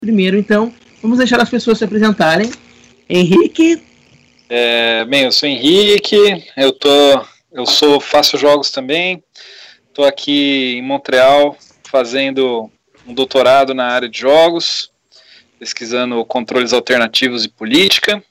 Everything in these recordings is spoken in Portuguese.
Primeiro, então, vamos deixar as pessoas se apresentarem. Henrique. Bem, eu sou Henrique, faço jogos também, estou aqui em Montreal fazendo um doutorado na área de jogos, pesquisando controles alternativos e política,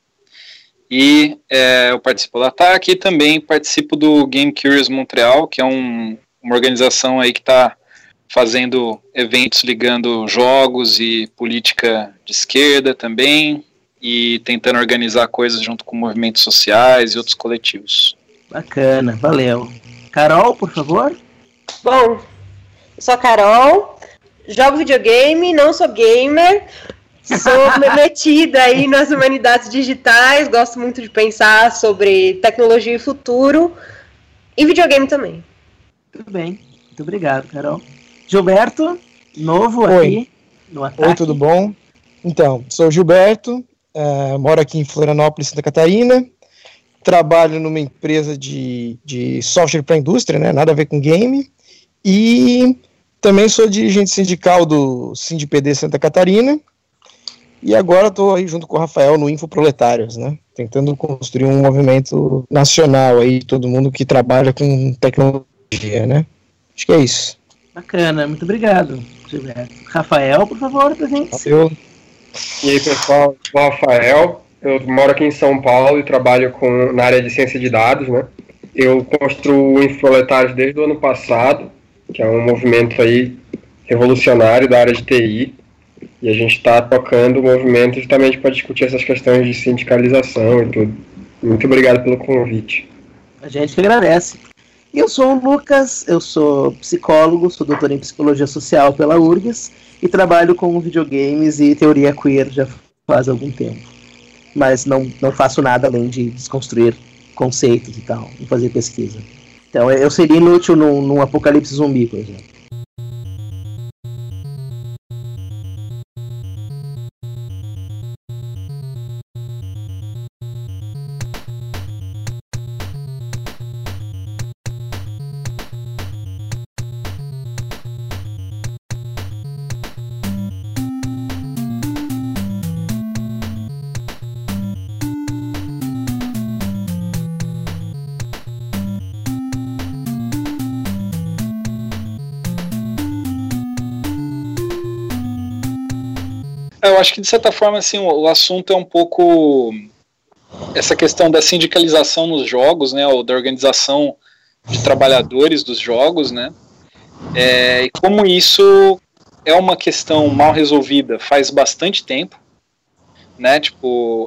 e eu participo do Ataque e também participo do Game Curious Montreal, que é uma organização aí que está fazendo eventos ligando jogos e política de esquerda também, e tentando organizar coisas junto com movimentos sociais e outros coletivos. Bacana, valeu. Carol, por favor. Bom, eu sou a Carol, jogo videogame, não sou gamer, sou metida aí nas humanidades digitais, gosto muito de pensar sobre tecnologia e futuro, e videogame também. Tudo bem, muito obrigado, Carol. Gilberto, novo Oi. aqui no Ataque. Oi, tudo bom? Então, sou o Gilberto, moro aqui em Florianópolis, Santa Catarina, trabalho numa empresa de software para a indústria, né, nada a ver com game, e também sou dirigente sindical do SindPD Santa Catarina, e agora estou aí junto com o Rafael no Infoproletários, né, tentando construir um movimento nacional aí, todo mundo que trabalha com tecnologia, né, acho que é isso. Bacana, muito obrigado, Gilberto. Rafael, por favor, presente-se. E aí, pessoal, eu sou o Rafael, eu moro aqui em São Paulo e trabalho na área de ciência de dados, né? Eu construo o Infoproletários desde o ano passado, que é um movimento aí revolucionário da área de TI, e a gente está tocando o movimento justamente para discutir essas questões de sindicalização e tudo. Muito obrigado pelo convite. A gente que agradece. E eu sou o Lucas, eu sou psicólogo, sou doutor em psicologia social pela URGS e trabalho com videogames e teoria queer já faz algum tempo. Mas não faço nada além de desconstruir conceitos e tal, e fazer pesquisa. Então eu seria inútil num apocalipse zumbi, por exemplo. Eu acho que, de certa forma, assim, o assunto é um pouco essa questão da sindicalização nos jogos, né, ou da organização de trabalhadores dos jogos, né, e como isso é uma questão mal resolvida faz bastante tempo, né, tipo,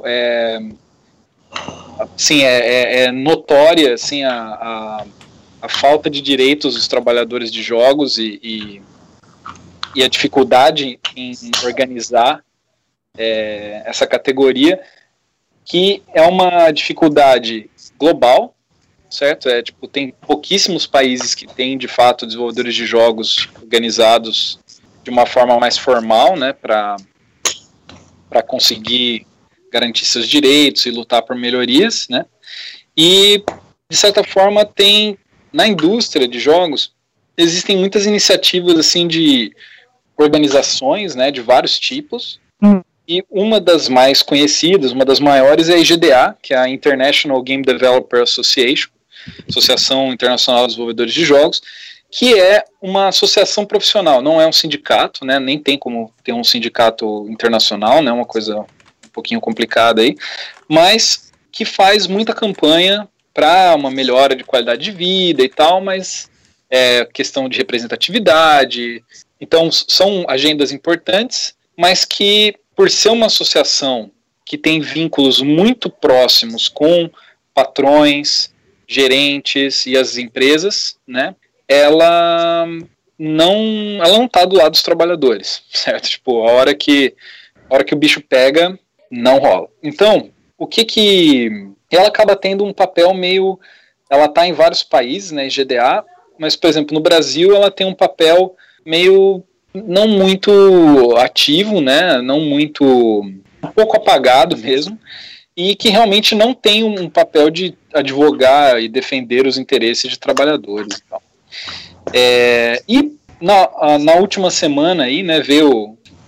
assim, é notória, assim, a falta de direitos dos trabalhadores de jogos e a dificuldade em organizar essa categoria, que é uma dificuldade global, certo? Tipo, tem pouquíssimos países que têm, de fato, desenvolvedores de jogos organizados de uma forma mais formal, né, para conseguir garantir seus direitos e lutar por melhorias, né? E, de certa forma, tem, na indústria de jogos, existem muitas iniciativas, assim, de organizações, né, de vários tipos, e uma das mais conhecidas, uma das maiores é a IGDA, que é a International Game Developer Association, Associação Internacional de Desenvolvedores de Jogos, que é uma associação profissional, não é um sindicato, né, nem tem como ter um sindicato internacional, né, uma coisa um pouquinho complicada aí, mas que faz muita campanha para uma melhora de qualidade de vida e tal, mas questão de representatividade. Então, são agendas importantes, mas que, por ser uma associação que tem vínculos muito próximos com patrões, gerentes e as empresas, né, ela não está do lado dos trabalhadores, certo? Tipo, a hora que o bicho pega, não rola. Então, o que ela acaba tendo um papel meio... Ela está em vários países, né, GDA, mas, por exemplo, no Brasil ela tem um papel meio não muito ativo, né, um pouco apagado mesmo, e que realmente não tem um papel de advogar e defender os interesses de trabalhadores. E na última semana aí, né, veio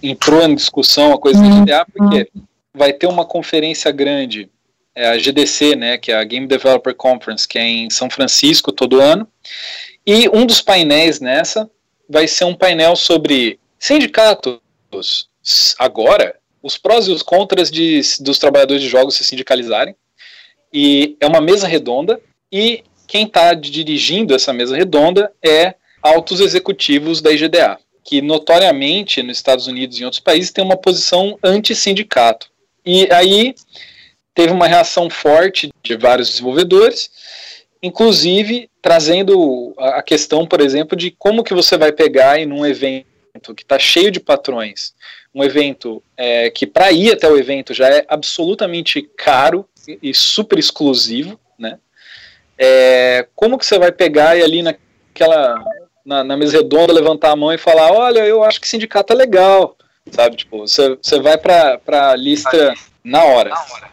entrou em discussão a coisa do GDA, porque vai ter uma conferência grande, a GDC, né, que é a Game Developer Conference, que é em São Francisco todo ano, e um dos painéis nessa vai ser um painel sobre sindicatos agora, os prós e os contras dos trabalhadores de jogos se sindicalizarem, e é uma mesa redonda, e quem está dirigindo essa mesa redonda é altos executivos da IGDA, que notoriamente nos Estados Unidos e em outros países tem uma posição anti-sindicato. E aí teve uma reação forte de vários desenvolvedores, inclusive trazendo a questão, por exemplo, de como que você vai pegar em um evento que está cheio de patrões, um evento que para ir até o evento já é absolutamente caro e super exclusivo, né? Como que você vai pegar e ali na mesa redonda levantar a mão e falar, olha, eu acho que sindicato é legal, sabe? Tipo, você vai para a lista na hora.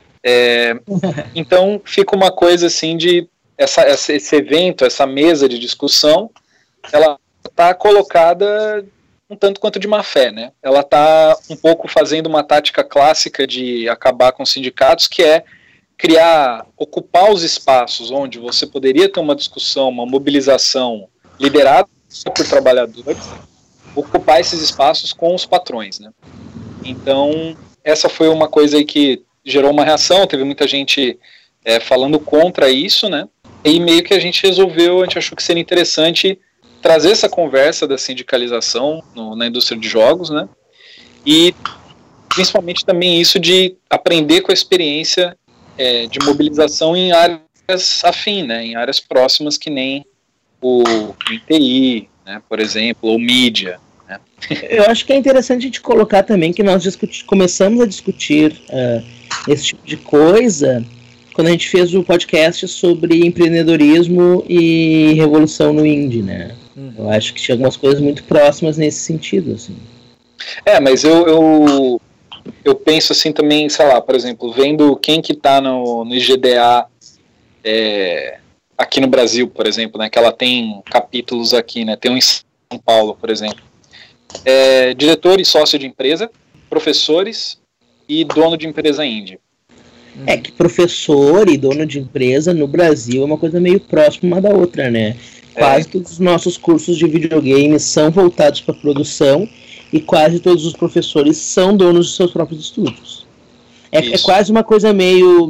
Então fica uma coisa assim de esse evento, essa mesa de discussão, ela está colocada um tanto quanto de má fé, né? Ela está um pouco fazendo uma tática clássica de acabar com os sindicatos, que é ocupar os espaços onde você poderia ter uma discussão, uma mobilização liderada por trabalhadores, ocupar esses espaços com os patrões, né? Então, essa foi uma coisa aí que gerou uma reação, teve muita gente falando contra isso, né? E meio que a gente achou que seria interessante trazer essa conversa da sindicalização na indústria de jogos, né? E principalmente também isso de aprender com a experiência de mobilização em áreas afins, né? Em áreas próximas, que nem o TI, né, por exemplo, ou mídia. Né? Eu acho que é interessante a gente colocar também que nós começamos a discutir esse tipo de coisa quando a gente fez o podcast sobre empreendedorismo e revolução no indie, né? Eu acho que tinha algumas coisas muito próximas nesse sentido, assim. Mas eu penso assim também, sei lá, por exemplo, vendo quem que tá no IGDA aqui no Brasil, por exemplo, né, que ela tem capítulos aqui, né, tem um em São Paulo, por exemplo, diretor e sócio de empresa, professores e dono de empresa indie. Que professor e dono de empresa no Brasil é uma coisa meio próxima uma da outra, né? Quase todos os nossos cursos de videogame são voltados para produção e quase todos os professores são donos de seus próprios estúdios. É quase uma coisa meio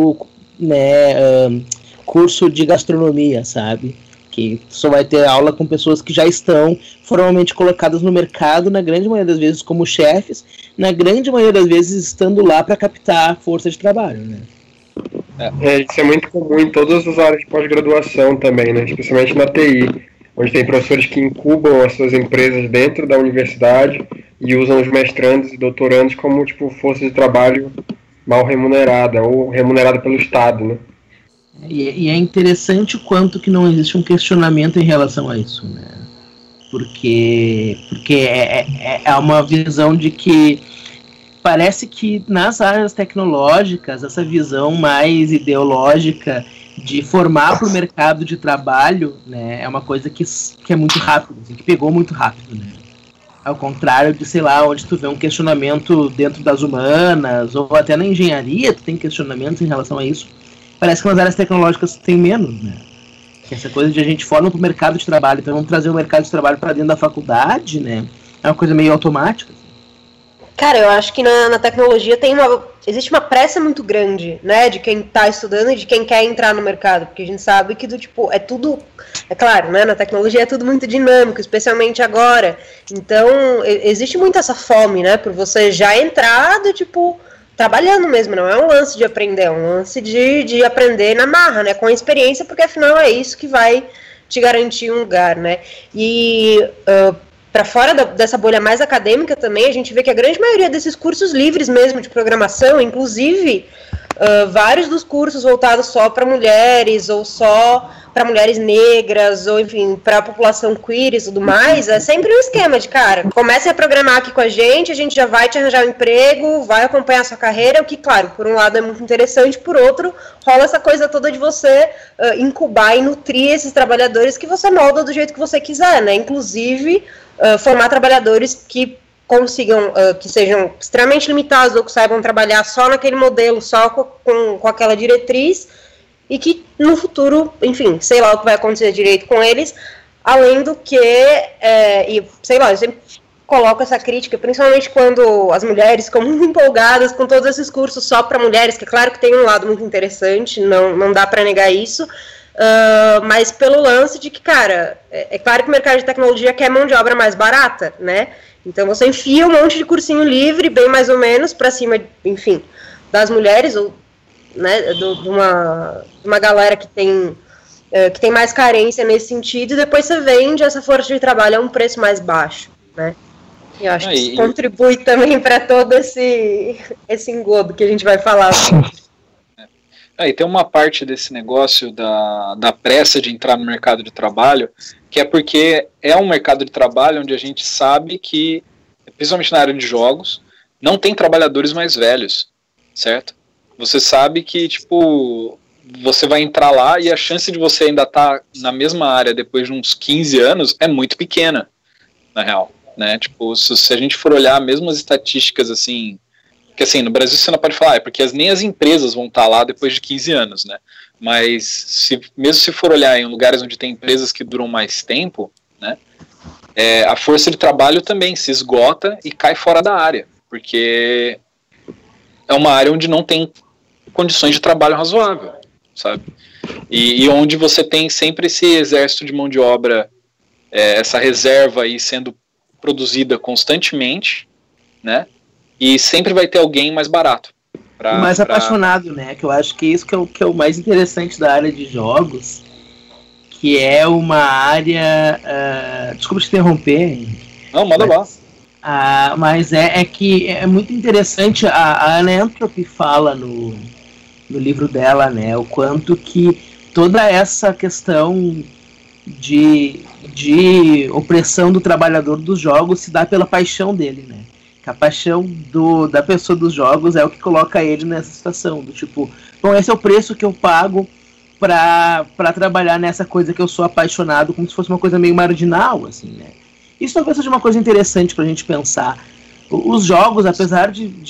né, curso de gastronomia, sabe? Que só vai ter aula com pessoas que já estão formalmente colocadas no mercado, na grande maioria das vezes como chefes, na grande maioria das vezes estando lá para captar força de trabalho, né? Isso é muito comum em todas as áreas de pós-graduação também, né? Especialmente na TI, onde tem professores que incubam as suas empresas dentro da universidade e usam os mestrandos e doutorandos como tipo força de trabalho mal remunerada ou remunerada pelo Estado, né? E é interessante o quanto que não existe um questionamento em relação a isso, né? Porque é uma visão de que parece que nas áreas tecnológicas, essa visão mais ideológica de formar para o mercado de trabalho, né, é uma coisa que é muito rápido, assim, que pegou muito rápido, né? Ao contrário de, sei lá, onde tu vê um questionamento dentro das humanas, ou até na engenharia tu tem questionamentos em relação a isso. Parece que nas áreas tecnológicas tem menos, né? Que essa coisa de a gente forma para o mercado de trabalho, então vamos trazer o mercado de trabalho para dentro da faculdade, né? É uma coisa meio automática. Cara, eu acho que na tecnologia existe uma pressa muito grande, né, de quem está estudando e de quem quer entrar no mercado, porque a gente sabe que é claro, né, na tecnologia é tudo muito dinâmico, especialmente agora, então existe muito essa fome, né, por você já entrar trabalhando mesmo, não é um lance de aprender, é um lance de aprender na marra, né, com a experiência, porque afinal é isso que vai te garantir um lugar, né, e para fora dessa bolha mais acadêmica também, a gente vê que a grande maioria desses cursos livres mesmo de programação, inclusive vários dos cursos voltados só para mulheres, ou só para mulheres negras, ou enfim, para a população queer e tudo mais, é sempre um esquema de, cara, comece a programar aqui com a gente já vai te arranjar um emprego, vai acompanhar a sua carreira, o que, claro, por um lado é muito interessante, por outro, rola essa coisa toda de você incubar e nutrir esses trabalhadores que você molda do jeito que você quiser, né, inclusive formar trabalhadores que consigam, que sejam extremamente limitados ou que saibam trabalhar só naquele modelo, só com aquela diretriz, e que no futuro, enfim, sei lá o que vai acontecer direito com eles, além do que, e sei lá, eu sempre coloco essa crítica, principalmente quando as mulheres ficam muito empolgadas com todos esses cursos só para mulheres, que é claro que tem um lado muito interessante, não dá para negar isso, mas pelo lance de que, cara, é claro que o mercado de tecnologia quer mão de obra mais barata, né? Então você enfia um monte de cursinho livre, bem mais ou menos, para cima, enfim, das mulheres, ou, né, de uma galera que tem mais carência nesse sentido, e depois você vende essa força de trabalho a um preço mais baixo, né? E eu acho que isso contribui também para todo esse engodo que a gente vai falar. E tem uma parte desse negócio da pressa de entrar no mercado de trabalho, que é porque é um mercado de trabalho onde a gente sabe que, principalmente na área de jogos, não tem trabalhadores mais velhos, certo? Você sabe que, tipo, você vai entrar lá e a chance de você ainda estar na mesma área depois de uns 15 anos é muito pequena, na real, né? Tipo, se a gente for olhar mesmo as estatísticas, assim, que assim, no Brasil você não pode falar, porque nem as empresas vão estar lá depois de 15 anos, né? Mas mesmo se for olhar em lugares onde tem empresas que duram mais tempo, né? A força de trabalho também se esgota e cai fora da área, porque é uma área onde não tem condições de trabalho razoável, sabe? E onde você tem sempre esse exército de mão de obra, essa reserva aí sendo produzida constantemente, né? E sempre vai ter alguém mais barato. Mais apaixonado, né? Que eu acho que isso que é o mais interessante da área de jogos, que é uma área... desculpa te interromper. Não, manda lá. Mas é que é muito interessante, a Anna Entropy fala no livro dela, né? O quanto que toda essa questão de opressão do trabalhador dos jogos se dá pela paixão dele, né? Que a paixão da pessoa dos jogos é o que coloca ele nessa situação, do tipo, bom, esse é o preço que eu pago pra trabalhar nessa coisa que eu sou apaixonado, como se fosse uma coisa meio marginal, assim, né? Isso talvez seja uma coisa interessante pra gente pensar. Os jogos, apesar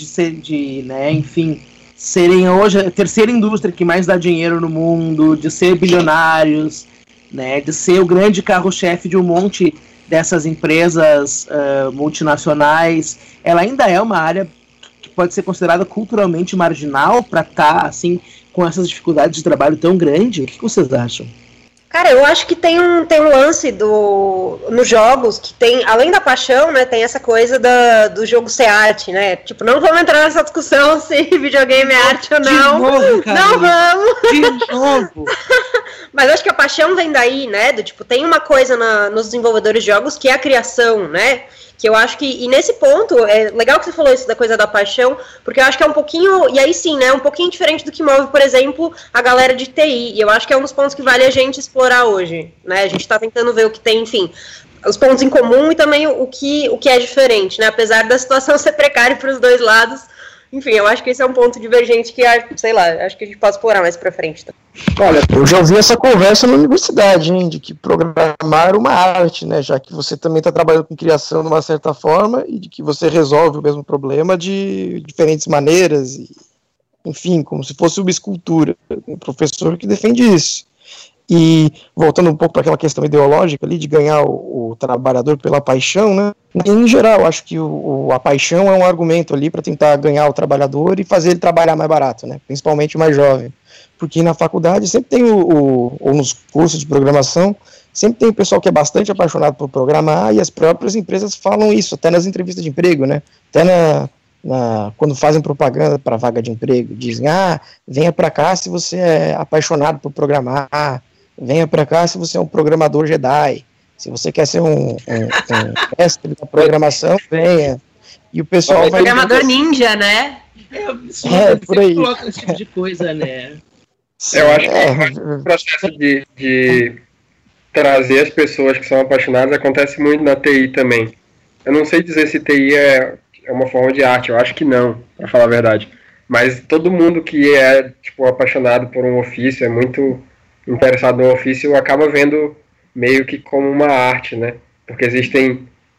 né, enfim, serem hoje a terceira indústria que mais dá dinheiro no mundo, de ser bilionários, né, de ser o grande carro-chefe de um monte dessas empresas multinacionais, ela ainda é uma área que pode ser considerada culturalmente marginal para estar assim, com essas dificuldades de trabalho tão grande. O que vocês acham? Cara, eu acho que tem um lance nos jogos que tem, além da paixão, né, tem essa coisa do jogo ser arte, né? Tipo, não vamos entrar nessa discussão se videogame é arte ou não. De novo, cara. Não vamos. De novo. Mas acho que a paixão vem daí, né? Tipo, tem uma coisa nos desenvolvedores de jogos que é a criação, né? Que eu acho que, e nesse ponto, é legal que você falou isso da coisa da paixão, porque eu acho que é um pouquinho, e aí sim, né, um pouquinho diferente do que move, por exemplo, a galera de TI, e eu acho que é um dos pontos que vale a gente explorar hoje, né, a gente tá tentando ver o que tem, enfim, os pontos em comum e também o que é diferente, né, apesar da situação ser precária para os dois lados. Enfim, eu acho que esse é um ponto divergente que, sei lá, acho que a gente pode explorar mais pra frente. Tá? Olha, eu já ouvi essa conversa na universidade, hein, de que programar é uma arte, né, já que você também está trabalhando com criação de uma certa forma e de que você resolve o mesmo problema de diferentes maneiras, e, enfim, como se fosse uma escultura. Tem um professor que defende isso. E voltando um pouco para aquela questão ideológica ali, de ganhar o trabalhador pela paixão, né? Em geral, acho que a paixão é um argumento ali para tentar ganhar o trabalhador e fazer ele trabalhar mais barato, né? Principalmente o mais jovem. Porque na faculdade sempre tem ou nos cursos de programação, sempre tem o pessoal que é bastante apaixonado por programar, e as próprias empresas falam isso, até nas entrevistas de emprego, né? Até quando fazem propaganda para vaga de emprego, dizem, venha para cá se você é apaixonado por programar, venha para cá se você é um programador Jedi, se você quer ser um mestre da programação, venha. E o pessoal vai... Programador ninja, né? Por aí. Coloca esse tipo de coisa, né? Eu acho que o processo de trazer as pessoas que são apaixonadas acontece muito na TI também. Eu não sei dizer se TI é uma forma de arte, eu acho que não, pra falar a verdade. Mas todo mundo que é tipo, apaixonado por um ofício, é muito interessado no ofício, acaba vendo meio que como uma arte, né? Porque existem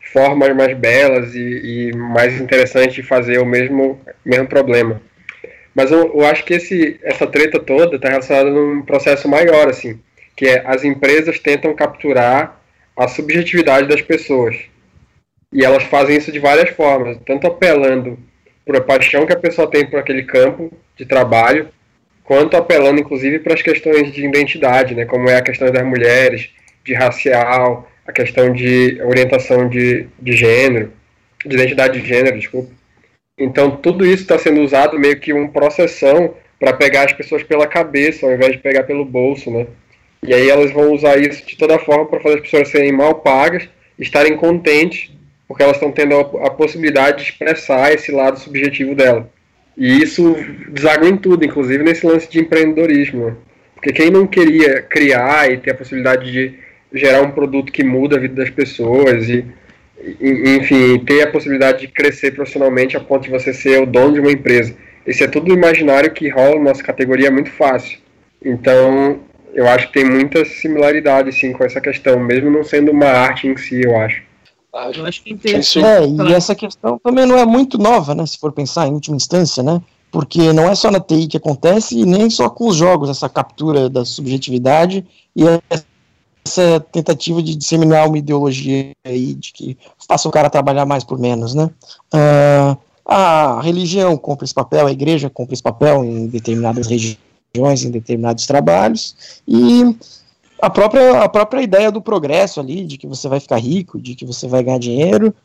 formas mais belas e mais interessantes de fazer o mesmo problema. Mas eu acho que essa treta toda está relacionada num processo maior, assim, que é as empresas tentam capturar a subjetividade das pessoas. E elas fazem isso de várias formas, tanto apelando para a paixão que a pessoa tem por aquele campo de trabalho, quanto apelando, inclusive, para as questões de identidade, né, como é a questão das mulheres, de racial, a questão de orientação de gênero, de identidade de gênero, desculpa. Então, tudo isso está sendo usado meio que uma processão para pegar as pessoas pela cabeça, ao invés de pegar pelo bolso, né? E aí elas vão usar isso de toda forma para fazer as pessoas serem mal pagas, estarem contentes, porque elas estão tendo a possibilidade de expressar esse lado subjetivo dela. E isso deságua em tudo, inclusive nesse lance de empreendedorismo, né? Porque quem não queria criar e ter a possibilidade de gerar um produto que muda a vida das pessoas e enfim, ter a possibilidade de crescer profissionalmente a ponto de você ser o dono de uma empresa. Esse é tudo o imaginário que rola na nossa categoria muito fácil. Então, eu acho que tem muita similaridade, sim, com essa questão, mesmo não sendo uma arte em si, eu acho. Eu acho que é interessante. E essa questão também não é muito nova, né, se for pensar em última instância, né? Porque não é só na TI que acontece e nem só com os jogos, essa captura da subjetividade e essa tentativa de disseminar uma ideologia aí de que faça o cara trabalhar mais por menos, né? A religião cumpre esse papel, a igreja cumpre esse papel em determinadas regiões, em determinados trabalhos, e a própria ideia do progresso ali, de que você vai ficar rico, de que você vai ganhar dinheiro,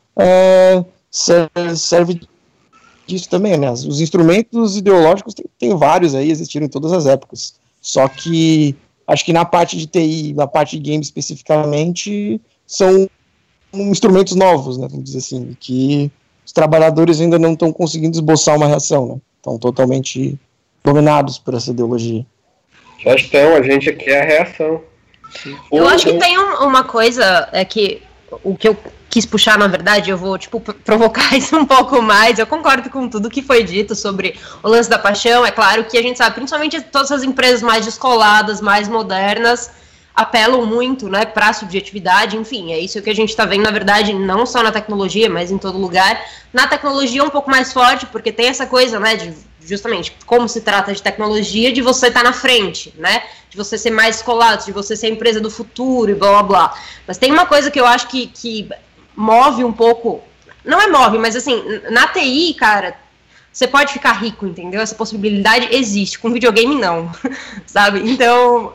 serve disso também, né? Os instrumentos ideológicos tem vários aí, existiram em todas as épocas, só que acho que na parte de TI, na parte de game especificamente, são instrumentos novos, né, vamos dizer assim, que os trabalhadores ainda não estão conseguindo esboçar uma reação, né? Estão totalmente dominados por essa ideologia. Já estão, a gente aqui é a reação. Eu acho que tem uma coisa, que o que eu quis puxar, na verdade, eu vou, provocar isso um pouco mais. Eu concordo com tudo que foi dito sobre o lance da paixão. É claro que a gente sabe, principalmente todas as empresas mais descoladas, mais modernas, apelam muito, né, para a subjetividade. Enfim, é isso que a gente está vendo, na verdade, não só na tecnologia, mas em todo lugar. Na tecnologia é um pouco mais forte, porque tem essa coisa, né, de justamente como se trata de tecnologia, de você estar na frente, né, de você ser mais descolado, de você ser a empresa do futuro e blá blá blá. Mas tem uma coisa que eu acho que move um pouco, não é move, mas assim, na TI, cara, você pode ficar rico, entendeu? Essa possibilidade existe, com videogame não, sabe? Então,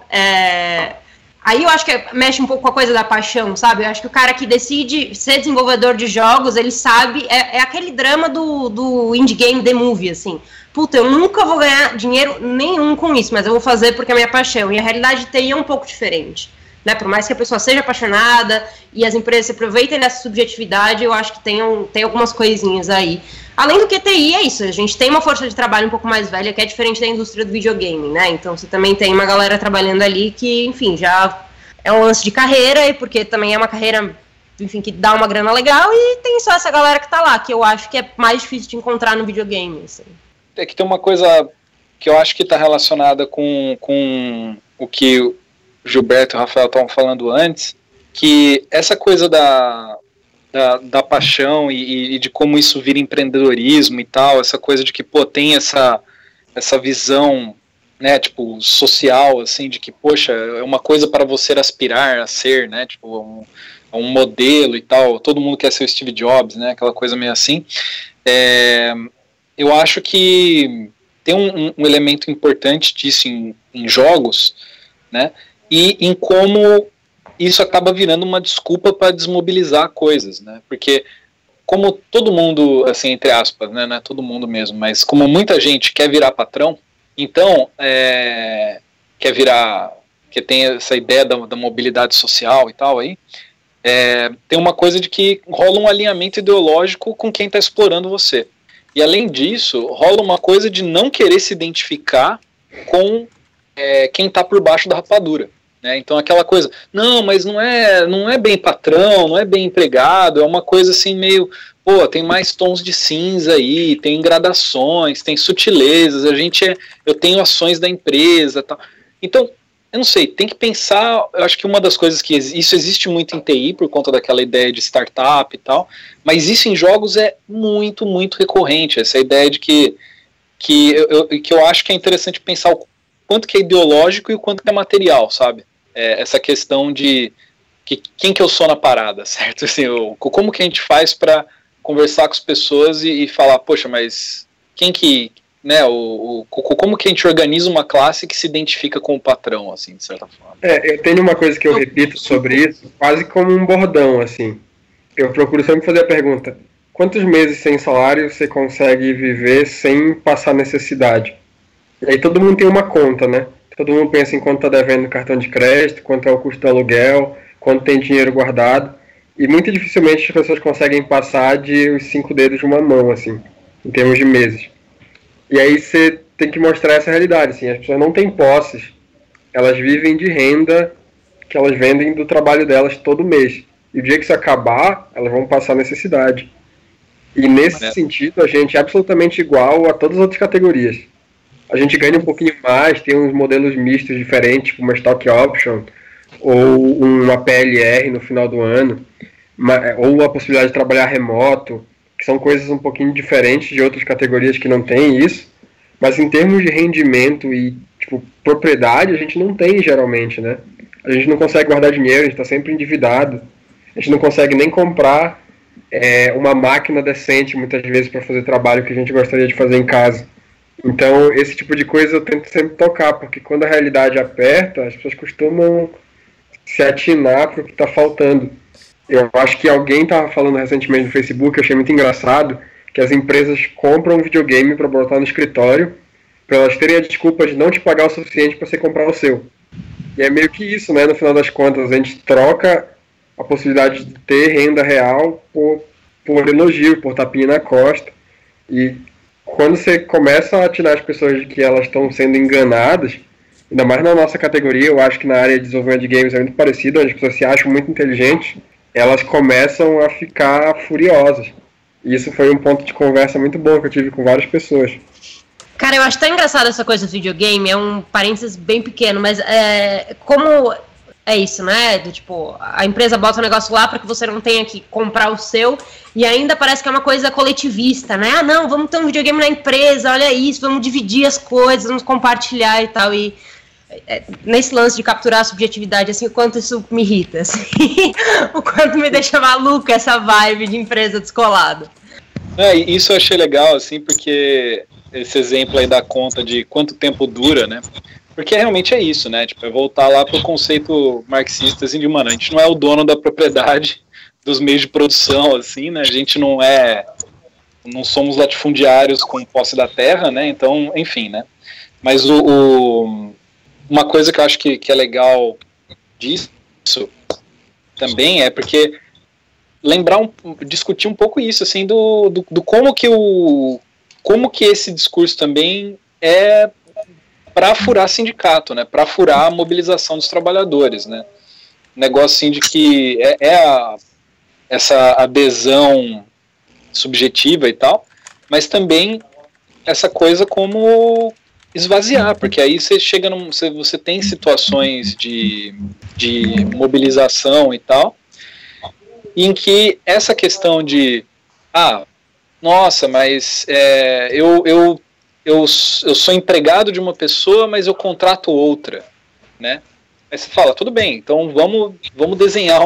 aí eu acho que mexe um pouco com a coisa da paixão, sabe? Eu acho que o cara que decide ser desenvolvedor de jogos, ele sabe, é aquele drama do indie game The Movie, assim. Puta, eu nunca vou ganhar dinheiro nenhum com isso, mas eu vou fazer porque é minha paixão. E a realidade TI é um pouco diferente, né? Por mais que a pessoa seja apaixonada e as empresas se aproveitem dessa subjetividade, eu acho que tem algumas coisinhas aí. Além do que TI é isso, a gente tem uma força de trabalho um pouco mais velha, que é diferente da indústria do videogame, né? Então você também tem uma galera trabalhando ali que, enfim, já é um lance de carreira, e porque também é uma carreira, enfim, que dá uma grana legal, e tem só essa galera que tá lá, que eu acho que é mais difícil de encontrar no videogame, assim. É que tem uma coisa que eu acho que está relacionada com o que o Gilberto e o Rafael estavam falando antes, que essa coisa da paixão e de como isso vira empreendedorismo e tal, essa coisa de que, pô, tem essa visão, né, tipo, social, assim, de que, poxa, é uma coisa para você aspirar a ser, né, tipo, um modelo e tal, todo mundo quer ser o Steve Jobs, né, aquela coisa meio assim. Eu acho que tem um elemento importante disso em jogos, né, e em como isso acaba virando uma desculpa para desmobilizar coisas, né, porque como todo mundo, assim, entre aspas, né, não é todo mundo mesmo, mas como muita gente quer virar patrão, então, que tem essa ideia da mobilidade social e tal aí, tem uma coisa de que rola um alinhamento ideológico com quem está explorando você. E além disso, rola uma coisa de não querer se identificar com quem está por baixo da rapadura. Né? Então aquela coisa, não, mas não é bem patrão, não é bem empregado, é uma coisa assim meio, pô, tem mais tons de cinza aí, tem gradações, tem sutilezas, eu tenho ações da empresa, tal. Então eu não sei, tem que pensar, eu acho que uma das coisas que isso existe muito em TI, por conta daquela ideia de startup e tal, mas isso em jogos é muito, muito recorrente, essa ideia de que eu acho que é interessante pensar o quanto que é ideológico e o quanto que é material, sabe? Essa questão de quem que eu sou na parada, certo? Assim, como que a gente faz para conversar com as pessoas e falar, poxa, mas quem que... Né, como que a gente organiza uma classe que se identifica com o patrão, assim, de certa forma. Eu tenho uma coisa que eu repito sobre isso, quase como um bordão, assim. Eu procuro sempre fazer a pergunta, quantos meses sem salário você consegue viver sem passar necessidade? E aí todo mundo tem uma conta, né? Todo mundo pensa em quanto está devendo no cartão de crédito, quanto é o custo do aluguel, quanto tem dinheiro guardado, e muito dificilmente as pessoas conseguem passar de os 5 dedos de uma mão, assim, em termos de meses. E aí você tem que mostrar essa realidade, assim, as pessoas não têm posses, elas vivem de renda que elas vendem do trabalho delas todo mês. E o dia que isso acabar, elas vão passar necessidade. E nesse sentido, a gente é absolutamente igual a todas as outras categorias. A gente ganha um pouquinho mais, tem uns modelos mistos diferentes, tipo uma stock option, ou uma PLR no final do ano, ou a possibilidade de trabalhar remoto, que são coisas um pouquinho diferentes de outras categorias que não tem isso, mas em termos de rendimento e tipo, propriedade, a gente não tem geralmente, né? A gente não consegue guardar dinheiro, a gente está sempre endividado, a gente não consegue nem comprar uma máquina decente, muitas vezes, para fazer trabalho que a gente gostaria de fazer em casa. Então, esse tipo de coisa eu tento sempre tocar, porque quando a realidade aperta, as pessoas costumam se atinar para o que está faltando. Eu acho que alguém estava falando recentemente no Facebook, eu achei muito engraçado, que as empresas compram um videogame para botar no escritório, para elas terem a desculpa de não te pagar o suficiente para você comprar o seu. E é meio que isso, né? No final das contas, a gente troca a possibilidade de ter renda real por elogio, por tapinha na costa. E quando você começa a atinar as pessoas de que elas estão sendo enganadas, ainda mais na nossa categoria, eu acho que na área de desenvolvimento de games é muito parecido, as pessoas se acham muito inteligentes, elas começam a ficar furiosas. E isso foi um ponto de conversa muito bom que eu tive com várias pessoas. Cara, eu acho tão engraçado essa coisa do videogame, é um parênteses bem pequeno, mas como é isso, né? Tipo, a empresa bota o negócio lá para que você não tenha que comprar o seu, e ainda parece que é uma coisa coletivista, né? Ah, não, vamos ter um videogame na empresa, olha isso, vamos dividir as coisas, vamos compartilhar e tal, e nesse lance de capturar a subjetividade, assim, o quanto isso me irrita, assim, o quanto me deixa maluca essa vibe de empresa descolada. Isso eu achei legal, assim, porque esse exemplo aí da conta de quanto tempo dura, né, porque realmente é isso, né, tipo, é voltar lá pro conceito marxista, assim, de, mano, a gente não é o dono da propriedade dos meios de produção, assim, né, a gente não somos latifundiários com posse da terra, né, então, enfim, né, mas uma coisa que eu acho que é legal disso também é porque discutir um pouco isso, assim, do como que esse discurso também é para furar sindicato, né, para furar a mobilização dos trabalhadores, né, negócio assim de que essa adesão subjetiva e tal, mas também essa coisa como esvaziar, porque aí você chega você tem situações de mobilização e tal, em que essa questão de nossa, mas eu sou empregado de uma pessoa, mas eu contrato outra, né? Aí você fala, tudo bem, então vamos desenhar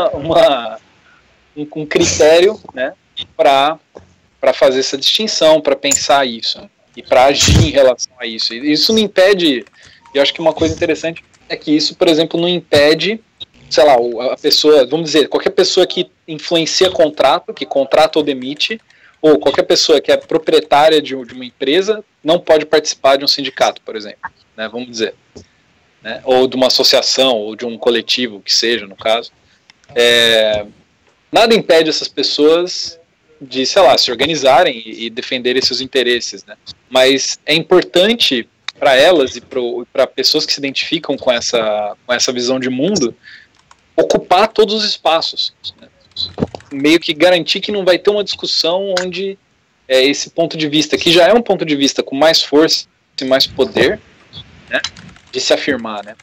um critério, né, para fazer essa distinção, para pensar isso e para agir em relação a isso. E isso não impede, eu acho que uma coisa interessante é que isso, por exemplo, não impede, sei lá, a pessoa, vamos dizer, qualquer pessoa que influencia contrato, que contrata ou demite, ou qualquer pessoa que é proprietária de uma empresa não pode participar de um sindicato, por exemplo, né, vamos dizer, né, ou de uma associação, ou de um coletivo, que seja, no caso. Nada impede essas pessoas de, sei lá, se organizarem e defenderem seus interesses, né? Mas é importante para elas e para pessoas que se identificam com essa visão de mundo ocupar todos os espaços, né? Meio que garantir que não vai ter uma discussão onde esse ponto de vista, que já é um ponto de vista com mais força e mais poder, né, de se afirmar, né?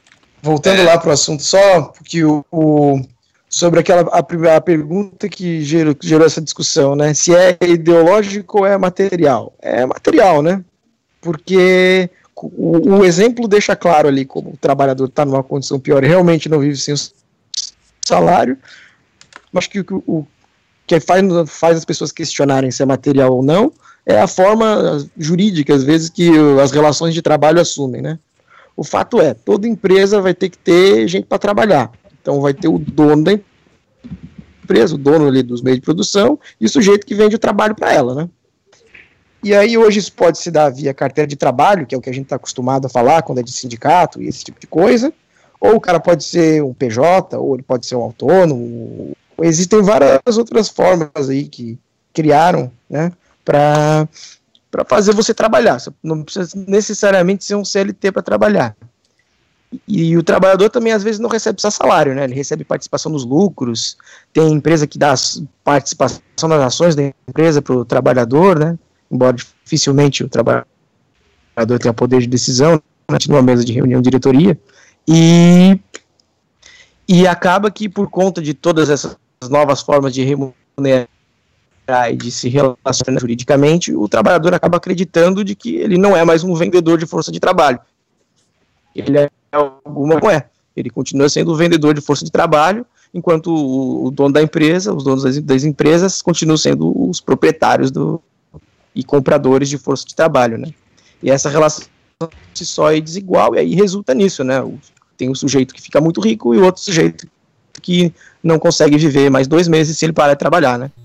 Voltando lá para o assunto só, porque sobre a pergunta que gerou essa discussão, né? Se é ideológico ou é material? É material, né? Porque o exemplo deixa claro ali como o trabalhador está numa condição pior e realmente não vive sem o salário. Acho que o que faz as pessoas questionarem se é material ou não é a forma jurídica, às vezes, que as relações de trabalho assumem, né? O fato é, toda empresa vai ter que ter gente para trabalhar. Então vai ter o dono da empresa, o dono ali dos meios de produção e o sujeito que vende o trabalho para ela, né? E aí hoje isso pode se dar via carteira de trabalho, que é o que a gente está acostumado a falar quando é de sindicato e esse tipo de coisa, ou o cara pode ser um PJ, ou ele pode ser um autônomo. Existem várias outras formas aí que criaram, né, para fazer você trabalhar. Você não precisa necessariamente ser um CLT para trabalhar. E o trabalhador também às vezes não recebe só salário, né? Ele recebe participação nos lucros, tem empresa que dá participação nas ações da empresa para o trabalhador, né? Embora dificilmente o trabalhador tenha poder de decisão, né, numa mesa de reunião de diretoria, e acaba que por conta de todas essas novas formas de remunerar e de se relacionar juridicamente, o trabalhador acaba acreditando de que ele não é mais um vendedor de força de trabalho. Ele é alguma coisa. Ele continua sendo o vendedor de força de trabalho, enquanto o dono da empresa, os donos das empresas continuam sendo os proprietários e compradores de força de trabalho, né? E essa relação se só é desigual, e aí resulta nisso, né? Tem um sujeito que fica muito rico e o outro sujeito que não consegue viver mais 2 meses se ele parar de trabalhar, né?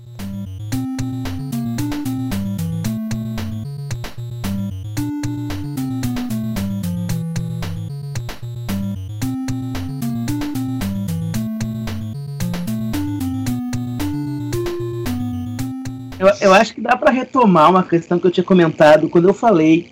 Eu acho que dá para retomar uma questão que eu tinha comentado quando eu falei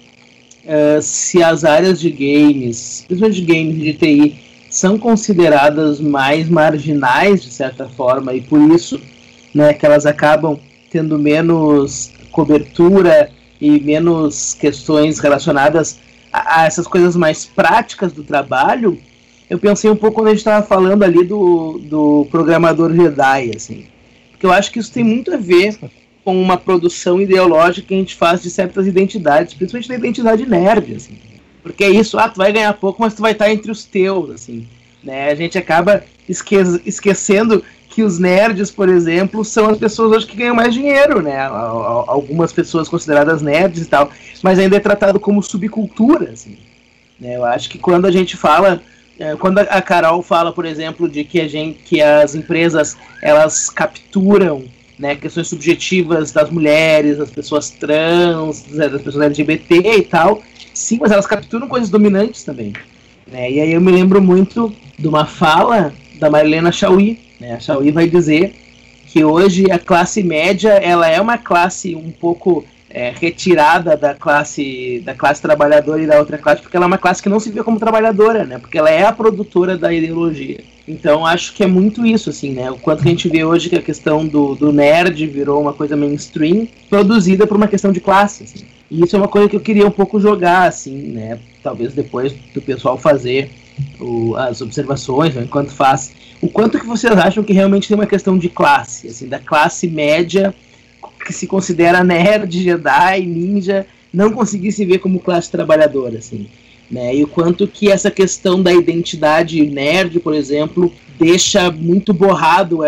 se as áreas de games, principalmente de games de TI, são consideradas mais marginais, de certa forma, e por isso, né, que elas acabam tendo menos cobertura e menos questões relacionadas a essas coisas mais práticas do trabalho. Eu pensei um pouco quando a gente estava falando ali do programador Jedi, assim, porque eu acho que isso tem muito a ver com uma produção ideológica que a gente faz de certas identidades, principalmente da identidade nerd, assim. Porque é isso, tu vai ganhar pouco, mas tu vai estar entre os teus, assim, né? A gente acaba esquecendo que os nerds, por exemplo, são as pessoas hoje que ganham mais dinheiro, né? Algumas pessoas consideradas nerds e tal, mas ainda é tratado como subcultura, assim, né? Eu acho que quando a gente fala, quando a Carol fala, por exemplo, de que as empresas, elas capturam, né, questões subjetivas das mulheres, das pessoas trans, das pessoas LGBT e tal, sim, mas elas capturam coisas dominantes também, né? E aí eu me lembro muito de uma fala da Marilena Chauí, né? A Chauí vai dizer que hoje a classe média, ela é uma classe um pouco retirada da classe trabalhadora e da outra classe, porque ela é uma classe que não se vê como trabalhadora, né? Porque ela é a produtora da ideologia. Então acho que é muito isso, assim, né? O quanto que a gente vê hoje que a questão do nerd virou uma coisa mainstream, produzida por uma questão de classe, assim. E isso é uma coisa que eu queria um pouco jogar, assim, né? Talvez depois do pessoal fazer as observações, né, enquanto faz. O quanto que vocês acham que realmente tem uma questão de classe, assim, da classe média que se considera nerd, Jedi, ninja, não conseguir se ver como classe trabalhadora, assim, né? E o quanto que essa questão da identidade nerd, por exemplo, deixa muito borrado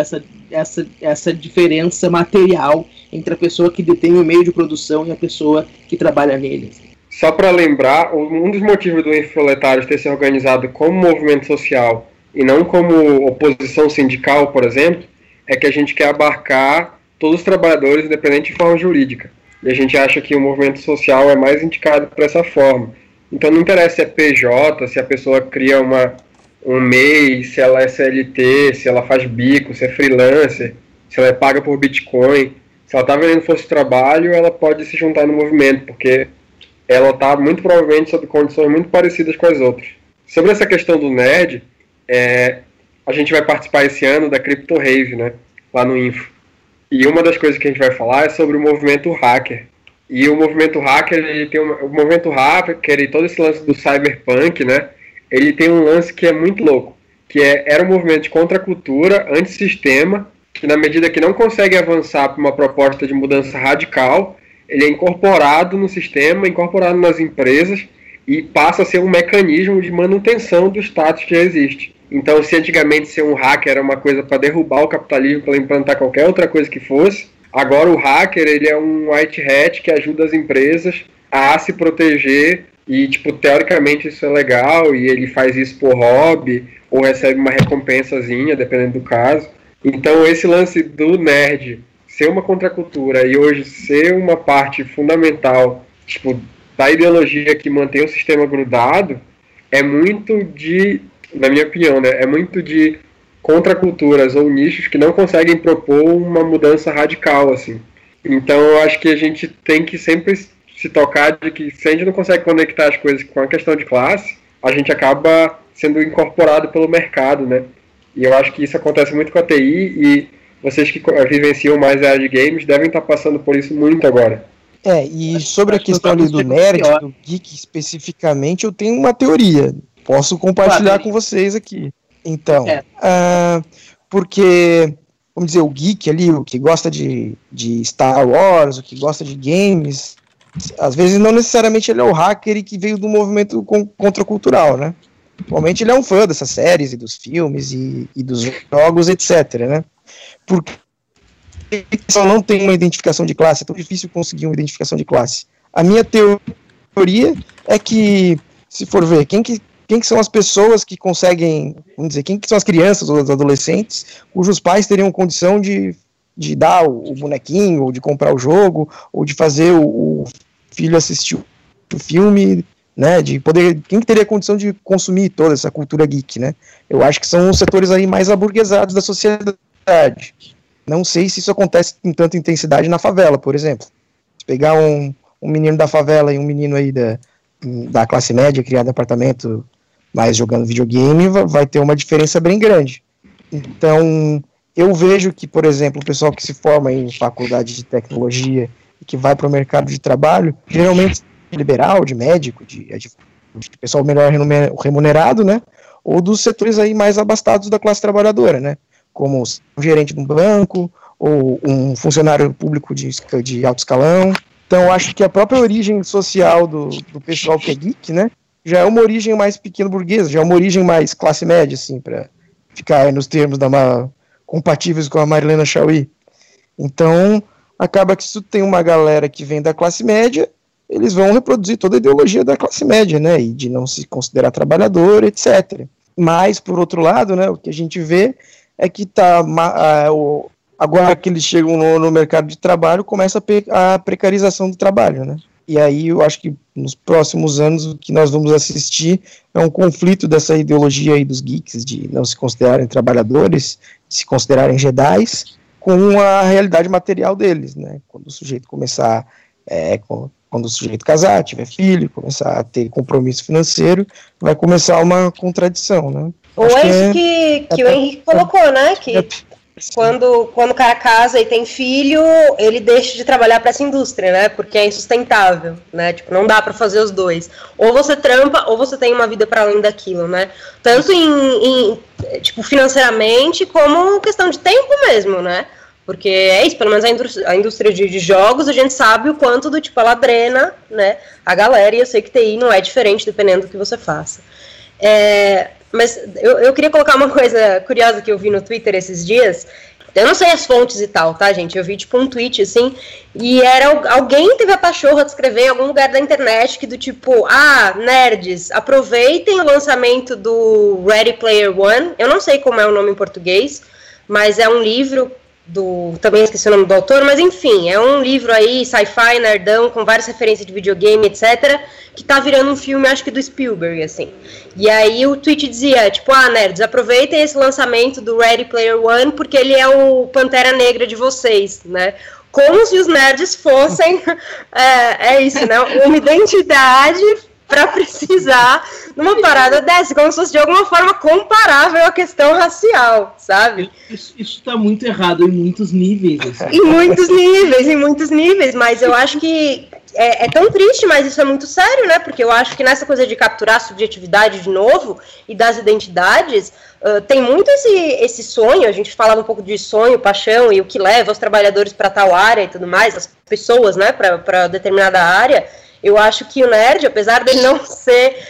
essa diferença material entre a pessoa que detém o meio de produção e a pessoa que trabalha nele, assim. Só para lembrar, um dos motivos do Infoletários ter se organizado como movimento social e não como oposição sindical, por exemplo, é que a gente quer abarcar todos os trabalhadores, independente de forma jurídica. E a gente acha que o movimento social é mais indicado por essa forma. Então não interessa se é PJ, se a pessoa cria um MEI, se ela é CLT, se ela faz bico, se é freelancer, se ela é paga por Bitcoin. Se ela está vendendo força de trabalho, ela pode se juntar no movimento, porque ela está muito provavelmente sob condições muito parecidas com as outras. Sobre essa questão do nerd, a gente vai participar esse ano da Crypto Rave, né, lá no Info. E uma das coisas que a gente vai falar é sobre o movimento hacker. E o movimento hacker, ele tem o movimento hacker e todo esse lance do cyberpunk, né, ele tem um lance que é muito louco, que era um movimento de contracultura, antissistema, que na medida que não consegue avançar para uma proposta de mudança radical, ele é incorporado no sistema, incorporado nas empresas e passa a ser um mecanismo de manutenção do status que já existe. Então, se antigamente ser um hacker era uma coisa para derrubar o capitalismo, para implantar qualquer outra coisa que fosse, agora o hacker ele é um white hat que ajuda as empresas a se proteger e, tipo, teoricamente isso é legal e ele faz isso por hobby ou recebe uma recompensazinha, dependendo do caso. Então, esse lance do nerd ser uma contracultura e hoje ser uma parte fundamental, tipo, da ideologia que mantém o sistema grudado, é muito de, na minha opinião, né, é muito de contraculturas ou nichos que não conseguem propor uma mudança radical, assim. Então, eu acho que a gente tem que sempre se tocar de que se a gente não consegue conectar as coisas com a questão de classe, a gente acaba sendo incorporado pelo mercado, né? E eu acho que isso acontece muito com a TI e vocês que vivenciam mais a área de games devem estar passando por isso muito agora. E sobre a questão ali do nerd, do geek especificamente, eu tenho uma teoria. Posso compartilhar com vocês aqui. Então, porque, vamos dizer, o geek ali, o que gosta de Star Wars, o que gosta de games, às vezes não necessariamente ele é o hacker que veio do movimento contracultural, né? Normalmente ele é um fã dessas séries e dos filmes e dos jogos, etc, né? Porque só não tem uma identificação de classe, é tão difícil conseguir uma identificação de classe. A minha teoria é que, se for ver, quem que são as pessoas que conseguem, vamos dizer, quem que são as crianças ou os adolescentes cujos pais teriam condição de dar o bonequinho, ou de comprar o jogo, ou de fazer o filho assistir o filme, né, de poder, quem que teria condição de consumir toda essa cultura geek, né? Eu acho que são os setores aí mais aburguesados da sociedade. Não sei se isso acontece com tanta intensidade na favela, por exemplo. Se pegar um menino da favela e um menino aí da classe média, criado em apartamento, mas jogando videogame, vai ter uma diferença bem grande. Então, eu vejo que, por exemplo, o pessoal que se forma em faculdade de tecnologia e que vai para o mercado de trabalho, geralmente liberal, de médico, de pessoal melhor remunerado, né? Ou dos setores aí mais abastados da classe trabalhadora, né? Como um gerente de um banco, ou um funcionário público de alto escalão. Então, acho que a própria origem social do pessoal que é geek, né? Já é uma origem mais pequeno burguesa, já é uma origem mais classe média, assim, para ficar aí nos termos compatíveis com a Marilena Chauí. Então, acaba que se tem uma galera que vem da classe média, eles vão reproduzir toda a ideologia da classe média, né, e de não se considerar trabalhador, etc. Mas, por outro lado, né, o que a gente vê é que agora que eles chegam no mercado de trabalho, começa a precarização do trabalho, né. E aí eu acho que nos próximos anos o que nós vamos assistir é um conflito dessa ideologia aí dos geeks, de não se considerarem trabalhadores, de se considerarem jedis, com a realidade material deles, né? Quando o sujeito começar, quando o sujeito casar, tiver filho, começar a ter compromisso financeiro, vai começar uma contradição, né? Ou é isso que o Henrique colocou, né? Que quando o cara casa e tem filho, ele deixa de trabalhar para essa indústria, né? Porque é insustentável, né? Tipo, não dá para fazer os dois. Ou você trampa, ou você tem uma vida para além daquilo, né? Tanto tipo, financeiramente, como questão de tempo mesmo, né? Porque é isso, pelo menos a indústria de jogos, a gente sabe o quanto do tipo, ela drena, né? A galera, e eu sei que TI não é diferente, dependendo do que você faça. Mas eu queria colocar uma coisa curiosa que eu vi no Twitter esses dias. Eu não sei as fontes e tal, tá, gente? Eu vi, tipo, um tweet, assim, e alguém teve a pachorra de escrever em algum lugar da internet que do tipo, nerds, aproveitem o lançamento do Ready Player One. Eu não sei como é o nome em português, mas é um livro também esqueci o nome do autor, mas enfim, é um livro aí, sci-fi, nerdão, com várias referências de videogame, etc., que tá virando um filme, acho que do Spielberg, assim. E aí o tweet dizia, tipo, nerds, aproveitem esse lançamento do Ready Player One, porque ele é o Pantera Negra de vocês, né? Como se os nerds fossem, isso, né? Uma identidade para precisar numa parada dessa, como se fosse de alguma forma comparável à questão racial, sabe? Isso tá muito errado em muitos níveis. Assim. Em muitos níveis, mas eu acho que é tão triste, mas isso é muito sério, né? Porque eu acho que nessa coisa de capturar a subjetividade de novo e das identidades, tem muito esse sonho. A gente falava um pouco de sonho, paixão e o que leva os trabalhadores para tal área e tudo mais, as pessoas, né, para determinada área. Eu acho que o nerd, apesar dele não ser,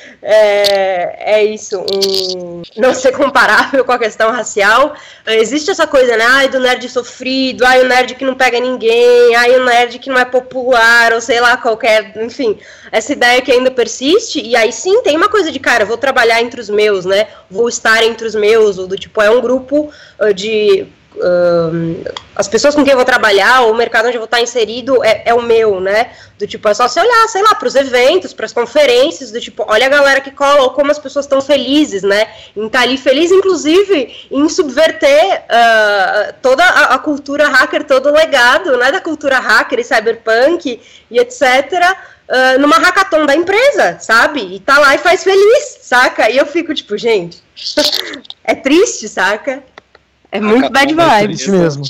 não ser comparável com a questão racial, existe essa coisa, né, ai, do nerd sofrido, ai, o nerd que não pega ninguém, ai, o nerd que não é popular, ou sei lá, qualquer, enfim, essa ideia que ainda persiste, e aí sim, tem uma coisa de, cara, eu vou trabalhar entre os meus, né, vou estar entre os meus, ou do tipo, é um grupo de... as pessoas com quem eu vou trabalhar, ou o mercado onde eu vou estar inserido é o meu, né, do tipo, é só você olhar, sei lá, para os eventos, para as conferências, do tipo, olha a galera que cola, ou como as pessoas estão felizes, né, em estar ali feliz, inclusive, em subverter toda a cultura hacker, todo o legado, né, da cultura hacker e cyberpunk e etc., numa hackathon da empresa, sabe, e tá lá e faz feliz, saca, e eu fico tipo, gente, é triste, saca? É muito bad vibe. Isso mesmo.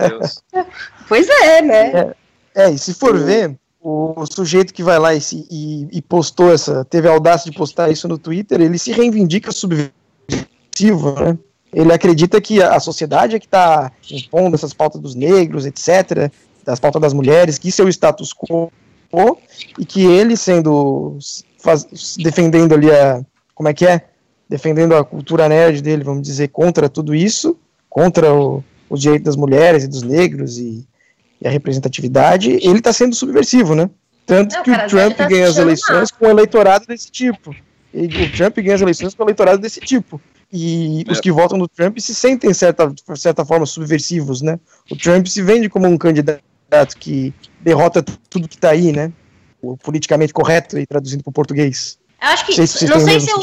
Pois é, né? E se for ver, o sujeito que vai lá e postou teve a audácia de postar isso no Twitter, ele se reivindica subversivo, né? Ele acredita que a sociedade é que está impondo essas pautas dos negros, etc., das pautas das mulheres, que isso é o status quo, e que ele defendendo ali defendendo a cultura nerd dele, vamos dizer, contra tudo isso, contra o direito das mulheres e dos negros e a representatividade, ele está sendo subversivo, né? Tanto que o Trump ganha as eleições com o eleitorado desse tipo. O Trump ganha as eleições com o eleitorado desse tipo. E os que votam no Trump se sentem, de certa forma, subversivos, né? O Trump se vende como um candidato que derrota tudo que está aí, né? O politicamente correto, e traduzindo para o português. Eu acho que, não sei se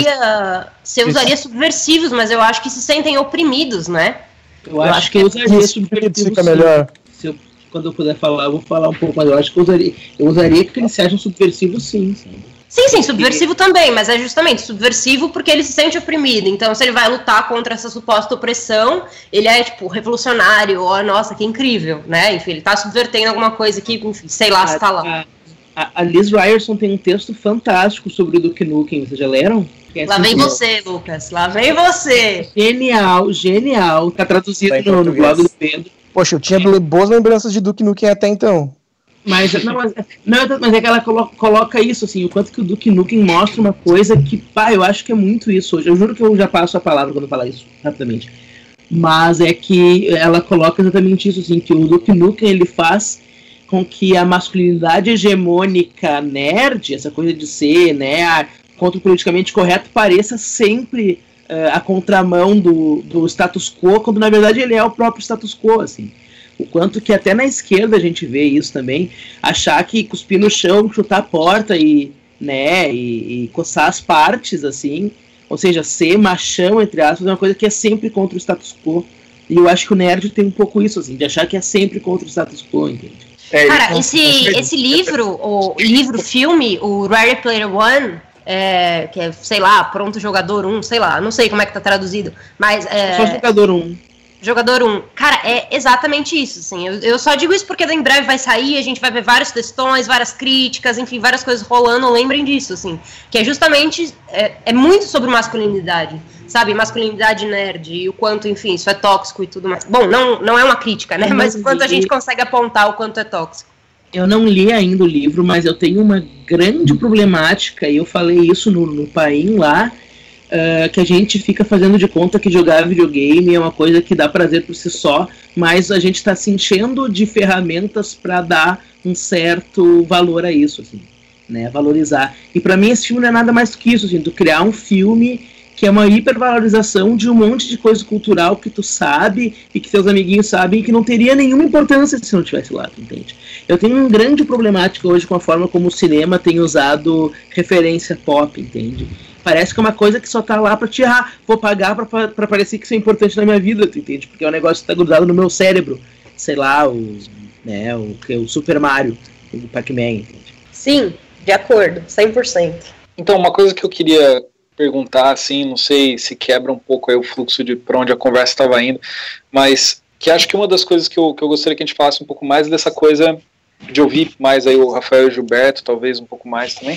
eu usaria subversivos, mas eu acho que se sentem oprimidos, né? Eu acho que eu usaria subversivos. Fica melhor. Quando eu puder falar, eu vou falar um pouco, mas eu acho que eu usaria que eles sejam subversivos, sim. Sim, subversivo também, mas é justamente subversivo porque ele se sente oprimido. Então, se ele vai lutar contra essa suposta opressão, ele é, tipo, revolucionário, nossa, que incrível, né? Enfim, ele tá subvertendo alguma coisa que, enfim, sei lá, se tá lá. A Liz Ryerson tem um texto fantástico sobre o Duke Nukem, vocês já leram? Lá vem você, Lucas, lá vem você! Genial, tá traduzido no blog do Pedro. Poxa, eu tinha boas lembranças de Duke Nukem até então. Mas é que ela coloca isso, assim, o quanto que o Duke Nukem mostra uma coisa que, eu acho que é muito isso hoje. Eu juro que eu já passo a palavra quando eu falar isso, rapidamente. Mas é que ela coloca exatamente isso, assim, que o Duke Nukem, ele faz com que a masculinidade hegemônica nerd, essa coisa de ser, né, contra o politicamente correto, pareça sempre a contramão do status quo, quando na verdade ele é o próprio status quo, assim. O quanto que até na esquerda a gente vê isso também, achar que cuspir no chão, chutar a porta e coçar as partes, assim, ou seja, ser machão, entre aspas, é uma coisa que é sempre contra o status quo. E eu acho que o nerd tem um pouco isso, assim, de achar que é sempre contra o status quo, entende? Cara, esse livro-filme, o Ready Player One, que é, sei lá, Pronto Jogador 1, sei lá, não sei como é que tá traduzido, mas... Só Jogador 1. Jogador 1. Cara, é exatamente isso, assim, eu só digo isso porque em breve vai sair, a gente vai ver vários textões, várias críticas, enfim, várias coisas rolando, lembrem disso, assim, que é justamente, é muito sobre masculinidade, sabe, masculinidade nerd, e o quanto, enfim, isso é tóxico e tudo mais. Bom, não é uma crítica, né, mas o quanto a gente consegue apontar o quanto é tóxico. Eu não li ainda o livro, mas eu tenho uma grande problemática, e eu falei isso no Paim lá, que a gente fica fazendo de conta que jogar videogame é uma coisa que dá prazer por si só, mas a gente está se enchendo de ferramentas para dar um certo valor a isso, assim, né, valorizar. E para mim esse filme não é nada mais do que isso, assim, tu criar um filme que é uma hipervalorização de um monte de coisa cultural que tu sabe e que teus amiguinhos sabem e que não teria nenhuma importância se não tivesse lá, entende? Eu tenho um grande problemática hoje com a forma como o cinema tem usado referência pop, entende? Parece que é uma coisa que só tá lá pra tirar, vou pagar pra parecer que isso é importante na minha vida, tu entende? Porque é um negócio que tá grudado no meu cérebro, sei lá, o Super Mario, o Pac-Man, entende? Sim, de acordo, 100%. Então, uma coisa que eu queria perguntar, assim, não sei se quebra um pouco aí o fluxo de pra onde a conversa estava indo, mas que acho que uma das coisas que eu gostaria que a gente falasse um pouco mais dessa coisa de ouvir mais aí o Rafael e o Gilberto, talvez um pouco mais também,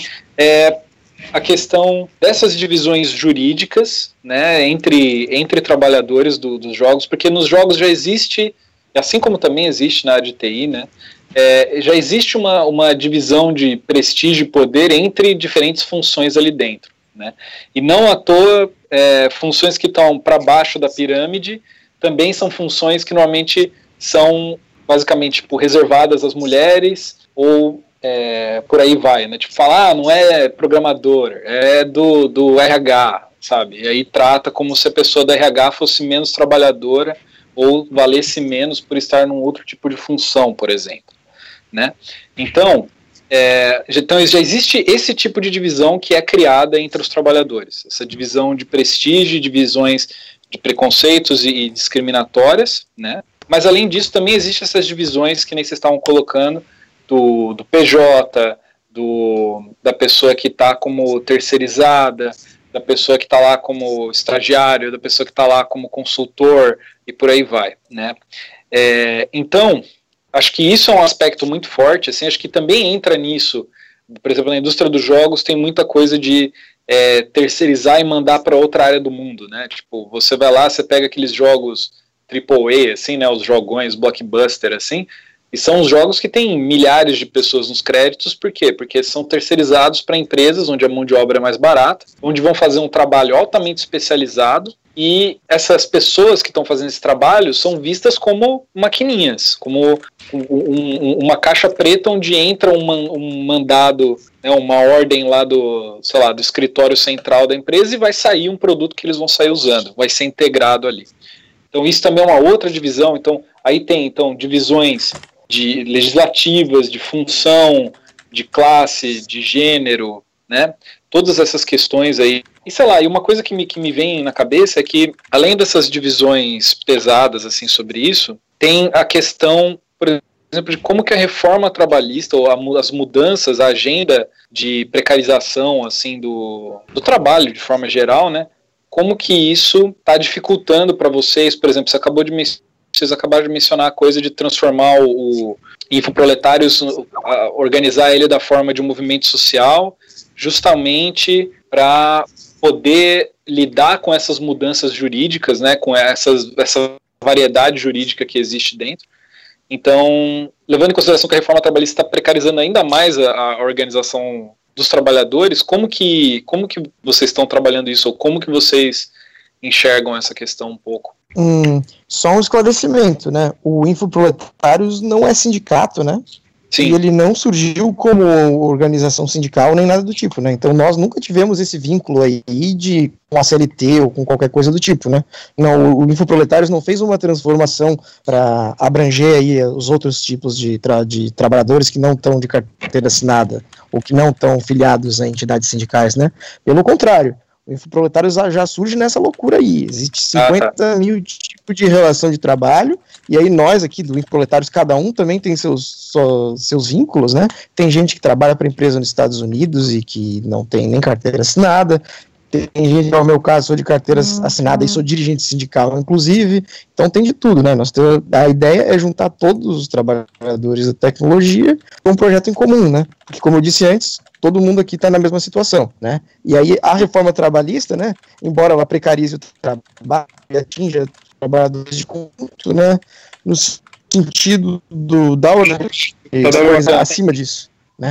a questão dessas divisões jurídicas, né, entre trabalhadores dos jogos, porque nos jogos já existe, assim como também existe na área de TI, né, já existe uma divisão de prestígio e poder entre diferentes funções ali dentro, né, e não à toa funções que estão para baixo da pirâmide também são funções que normalmente são basicamente tipo, reservadas às mulheres ou por aí vai, né? Tipo, falar, não é programador, é do RH, sabe? E aí trata como se a pessoa da RH fosse menos trabalhadora ou valesse menos por estar num outro tipo de função, por exemplo, né? Então já existe esse tipo de divisão que é criada entre os trabalhadores, essa divisão de prestígio, divisões de preconceitos e discriminatórias, né? Mas além disso também existem essas divisões que nem vocês estavam colocando do PJ, da pessoa que está como terceirizada, da pessoa que está lá como estagiário, da pessoa que está lá como consultor e por aí vai, né? Então, acho que isso é um aspecto muito forte, assim, acho que também entra nisso, por exemplo, na indústria dos jogos tem muita coisa de terceirizar e mandar para outra área do mundo, né? Tipo, você vai lá, você pega aqueles jogos AAA, assim, né, os jogões blockbuster, assim, e são os jogos que tem milhares de pessoas nos créditos, por quê? Porque são terceirizados para empresas onde a mão de obra é mais barata, onde vão fazer um trabalho altamente especializado, e essas pessoas que estão fazendo esse trabalho são vistas como maquininhas, como uma caixa preta onde entra um mandado, né, uma ordem lá do escritório central da empresa e vai sair um produto que eles vão sair usando, vai ser integrado ali. Então isso também é uma outra divisão. Então aí tem divisões de legislativas, de função, de classe, de gênero, né? Todas essas questões aí. E sei lá, e uma coisa que me vem na cabeça é que, além dessas divisões pesadas assim sobre isso, tem a questão, por exemplo, de como que a reforma trabalhista ou as mudanças, a agenda de precarização assim do trabalho de forma geral, né? Como que isso está dificultando para vocês, por exemplo, vocês acabaram de mencionar a coisa de transformar o Infoproletários, organizar ele da forma de um movimento social, justamente para poder lidar com essas mudanças jurídicas, né, com essa variedade jurídica que existe dentro. Então, levando em consideração que a reforma trabalhista está precarizando ainda mais a organização dos trabalhadores, como que vocês estão trabalhando isso, ou como que vocês enxergam essa questão um pouco? Só um esclarecimento, né? O Infoproletários não é sindicato, né? Sim. E ele não surgiu como organização sindical nem nada do tipo, né? Então nós nunca tivemos esse vínculo aí com a CLT ou com qualquer coisa do tipo, né? Não, o Infoproletários não fez uma transformação para abranger aí os outros tipos de trabalhadores que não estão de carteira assinada ou que não estão filiados a entidades sindicais, né? Pelo contrário, o Infoproletários já surge nessa loucura aí. Existe 50 mil tipos de relação de trabalho, e aí nós aqui do Infoproletários, cada um também tem seus vínculos, né? Tem gente que trabalha para empresa nos Estados Unidos e que não tem nem carteira assinada, tem gente, no meu caso, sou de carteira assinada e sou dirigente sindical, inclusive, então tem de tudo, né? A ideia é juntar todos os trabalhadores da tecnologia para um projeto em comum, né? Porque, como eu disse antes, todo mundo aqui está na mesma situação, né? E aí a reforma trabalhista, né, embora ela precarize o trabalho e atinja trabalhadores de conjunto, né, no sentido da coisa acima disso, né?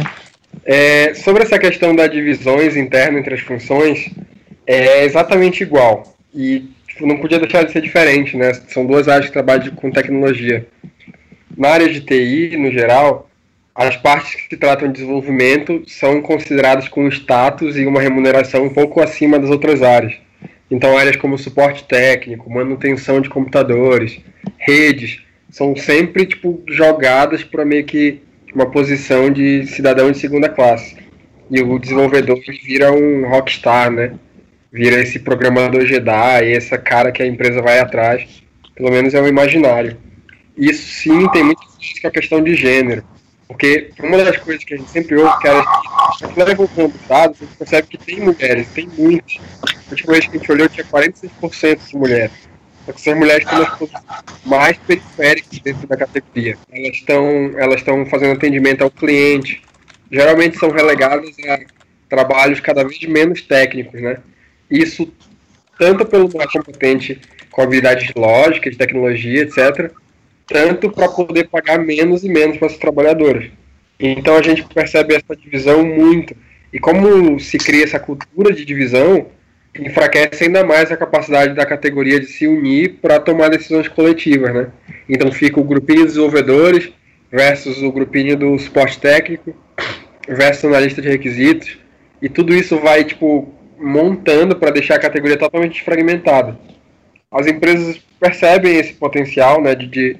Sobre essa questão das divisões internas entre as funções, é exatamente igual. E não podia deixar de ser diferente, né? São duas áreas que trabalham com tecnologia. Na área de TI, no geral, as partes que se tratam de desenvolvimento são consideradas com status e uma remuneração um pouco acima das outras áreas. Então, áreas como suporte técnico, manutenção de computadores, redes, são sempre jogadas para meio que uma posição de cidadão de segunda classe. E o desenvolvedor vira um rockstar, né? Vira esse programador Jedi, essa cara que a empresa vai atrás. Pelo menos é o imaginário. Isso sim tem muito com a questão de gênero. Porque uma das coisas que a gente sempre ouve, que na evolução dos dados, a gente percebe que tem mulheres, tem muitas. A última vez que a gente olhou tinha 46% de mulheres. Só que essas mulheres estão nas posições mais periféricas dentro da categoria. Elas estão fazendo atendimento ao cliente. Geralmente são relegadas a trabalhos cada vez menos técnicos, né? Isso tanto pelo mais competente com habilidades de lógica, de tecnologia, etc., tanto para poder pagar menos e menos para essas trabalhadoras. Então a gente percebe essa divisão muito. E como se cria essa cultura de divisão, enfraquece ainda mais a capacidade da categoria de se unir para tomar decisões coletivas, né? Então fica o grupinho de desenvolvedores versus o grupinho do suporte técnico versus o analista de requisitos, e tudo isso vai, tipo, montando para deixar a categoria totalmente fragmentada. As empresas percebem esse potencial, né, de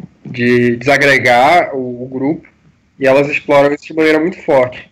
desagregar o grupo, e elas exploram isso de maneira muito forte.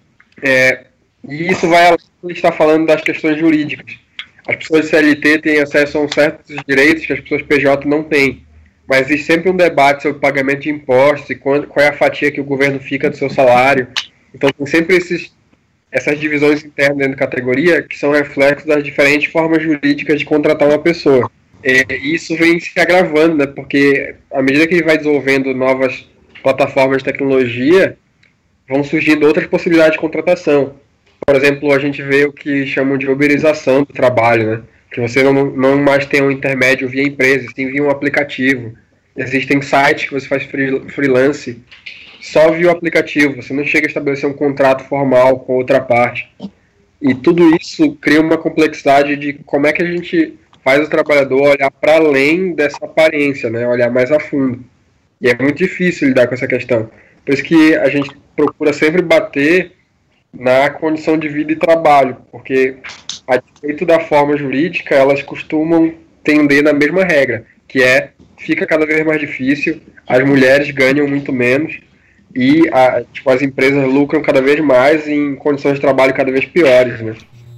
E isso vai além do que está falando das questões jurídicas. As pessoas de CLT têm acesso a certos direitos que as pessoas PJ não têm, mas existe sempre um debate sobre pagamento de impostos e qual é a fatia que o governo fica do seu salário. Então tem sempre essas divisões internas dentro da categoria que são reflexos das diferentes formas jurídicas de contratar uma pessoa. E isso vem se agravando, né, porque à medida que ele vai desenvolvendo novas plataformas de tecnologia, vão surgindo outras possibilidades de contratação. Por exemplo, a gente vê o que chamam de uberização do trabalho, né? Que você não mais tem um intermédio via empresa, sim via um aplicativo. Existem sites que você faz freelance só via o aplicativo, você não chega a estabelecer um contrato formal com outra parte. E tudo isso cria uma complexidade de como é que a gente faz o trabalhador olhar para além dessa aparência, né? Olhar mais a fundo. E é muito difícil lidar com essa questão. Por isso que a gente procura sempre bater na condição de vida e trabalho, porque a despeito da forma jurídica, elas costumam tender na mesma regra, que fica cada vez mais difícil, as mulheres ganham muito menos e as empresas lucram cada vez mais em condições de trabalho cada vez piores, né?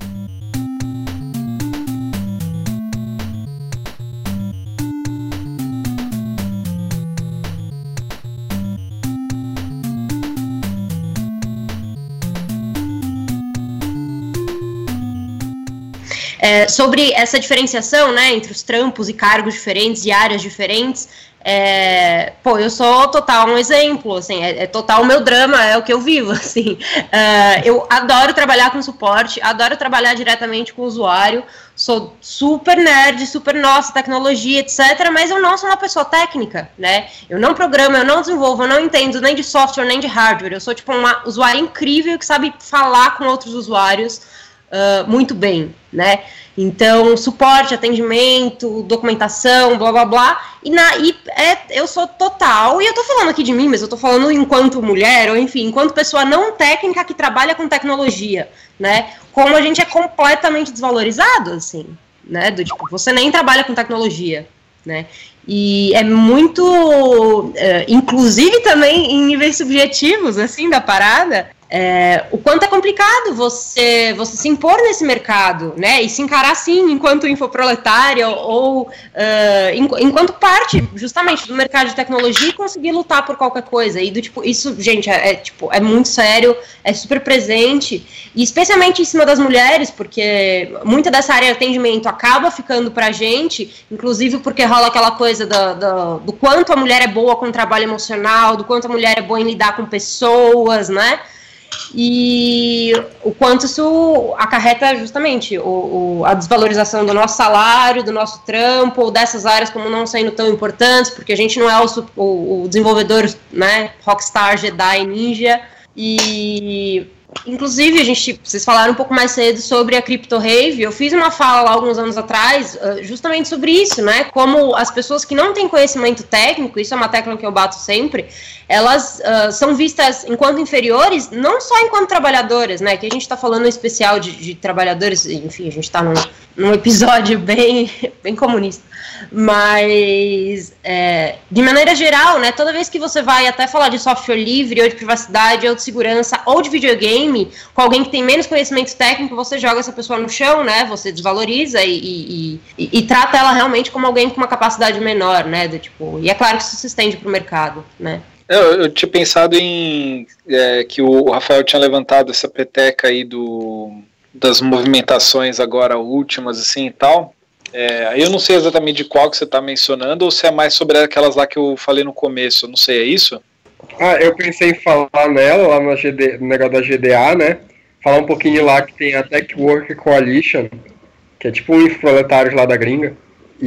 Sobre essa diferenciação, né, entre os trampos e cargos diferentes e áreas diferentes, eu sou total um exemplo, assim, total o meu drama, é o que eu vivo, assim. Eu adoro trabalhar com suporte, adoro trabalhar diretamente com o usuário, sou super nerd, super nossa, tecnologia, etc., mas eu não sou uma pessoa técnica, né, eu não programo, eu não desenvolvo, eu não entendo nem de software, nem de hardware, eu sou tipo uma usuária incrível que sabe falar com outros usuários muito bem, né? Então, suporte, atendimento, documentação, blá blá blá, eu sou total, e eu tô falando aqui de mim, mas eu tô falando enquanto mulher, ou enfim, enquanto pessoa não técnica que trabalha com tecnologia, né? Como a gente é completamente desvalorizado, assim, né? Do tipo, você nem trabalha com tecnologia, né? E é muito, inclusive também em níveis subjetivos, assim, da parada, o quanto é complicado você se impor nesse mercado, né, e se encarar assim enquanto infoproletária ou enquanto parte justamente do mercado de tecnologia e conseguir lutar por qualquer coisa, e do tipo, isso, gente, é muito sério, é super presente, e especialmente em cima das mulheres, porque muita dessa área de atendimento acaba ficando pra gente, inclusive porque rola aquela coisa do quanto a mulher é boa com o trabalho emocional, do quanto a mulher é boa em lidar com pessoas, né, e o quanto isso acarreta justamente a desvalorização do nosso salário, do nosso trampo, ou dessas áreas como não sendo tão importantes, porque a gente não é o desenvolvedor, né, rockstar, Jedi, ninja. E inclusive, vocês falaram um pouco mais cedo sobre a Crypto Rave. Eu fiz uma fala lá alguns anos atrás, justamente sobre isso, né? Como as pessoas que não têm conhecimento técnico, isso é uma tecla que eu bato sempre, elas são vistas enquanto inferiores, não só enquanto trabalhadoras, né? Que a gente está falando em especial de trabalhadores, enfim, a gente está num episódio bem comunista. Mas, de maneira geral, né? Toda vez que você vai até falar de software livre, ou de privacidade, ou de segurança, ou de videogame, com alguém que tem menos conhecimento técnico, você joga essa pessoa no chão, né? Você desvaloriza e trata ela realmente como alguém com uma capacidade menor, né? E é claro que isso se estende para o mercado, né? Eu tinha pensado em que o Rafael tinha levantado essa peteca aí das movimentações agora últimas, assim, e tal. Aí eu não sei exatamente de qual que você está mencionando, ou se é mais sobre aquelas lá que eu falei no começo, não sei, é isso? Eu pensei em falar nela, lá no negócio da GDA, né? Falar um pouquinho lá que tem a Tech Worker Coalition, que é tipo um proletários lá da gringa,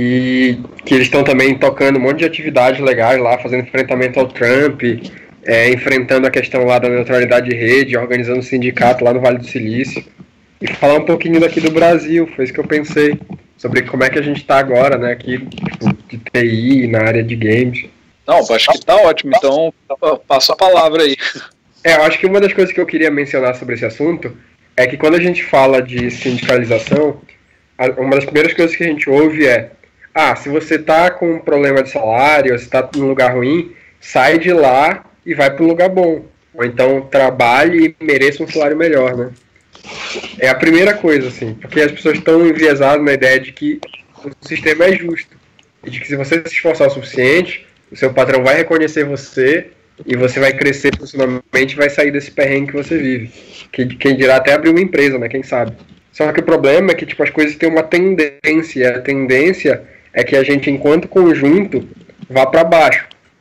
e que eles estão também tocando um monte de atividades legais lá, fazendo enfrentamento ao Trump, enfrentando a questão lá da neutralidade de rede, organizando um sindicato lá no Vale do Silício. E falar um pouquinho daqui do Brasil, foi isso que eu pensei, sobre como é que a gente está agora, né, aqui, tipo, de TI, na área de games. Não, acho que tá ótimo, então passo a palavra aí. Eu acho que uma das coisas que eu queria mencionar sobre esse assunto é que quando a gente fala de sindicalização, uma das primeiras coisas que a gente ouve é: se você tá com um problema de salário, se tá num lugar ruim, sai de lá e vai para um lugar bom. Ou então trabalhe e mereça um salário melhor, né? É a primeira coisa, assim, porque as pessoas estão enviesadas na ideia de que o sistema é justo. E de que se você se esforçar o suficiente, o seu patrão vai reconhecer você e você vai crescer profissionalmente e vai sair desse perrengue que você vive. Quem dirá até abrir uma empresa, né? Quem sabe? Só que o problema é que tipo, as coisas têm uma tendência. A tendência é que a gente, enquanto conjunto, vá para baixo.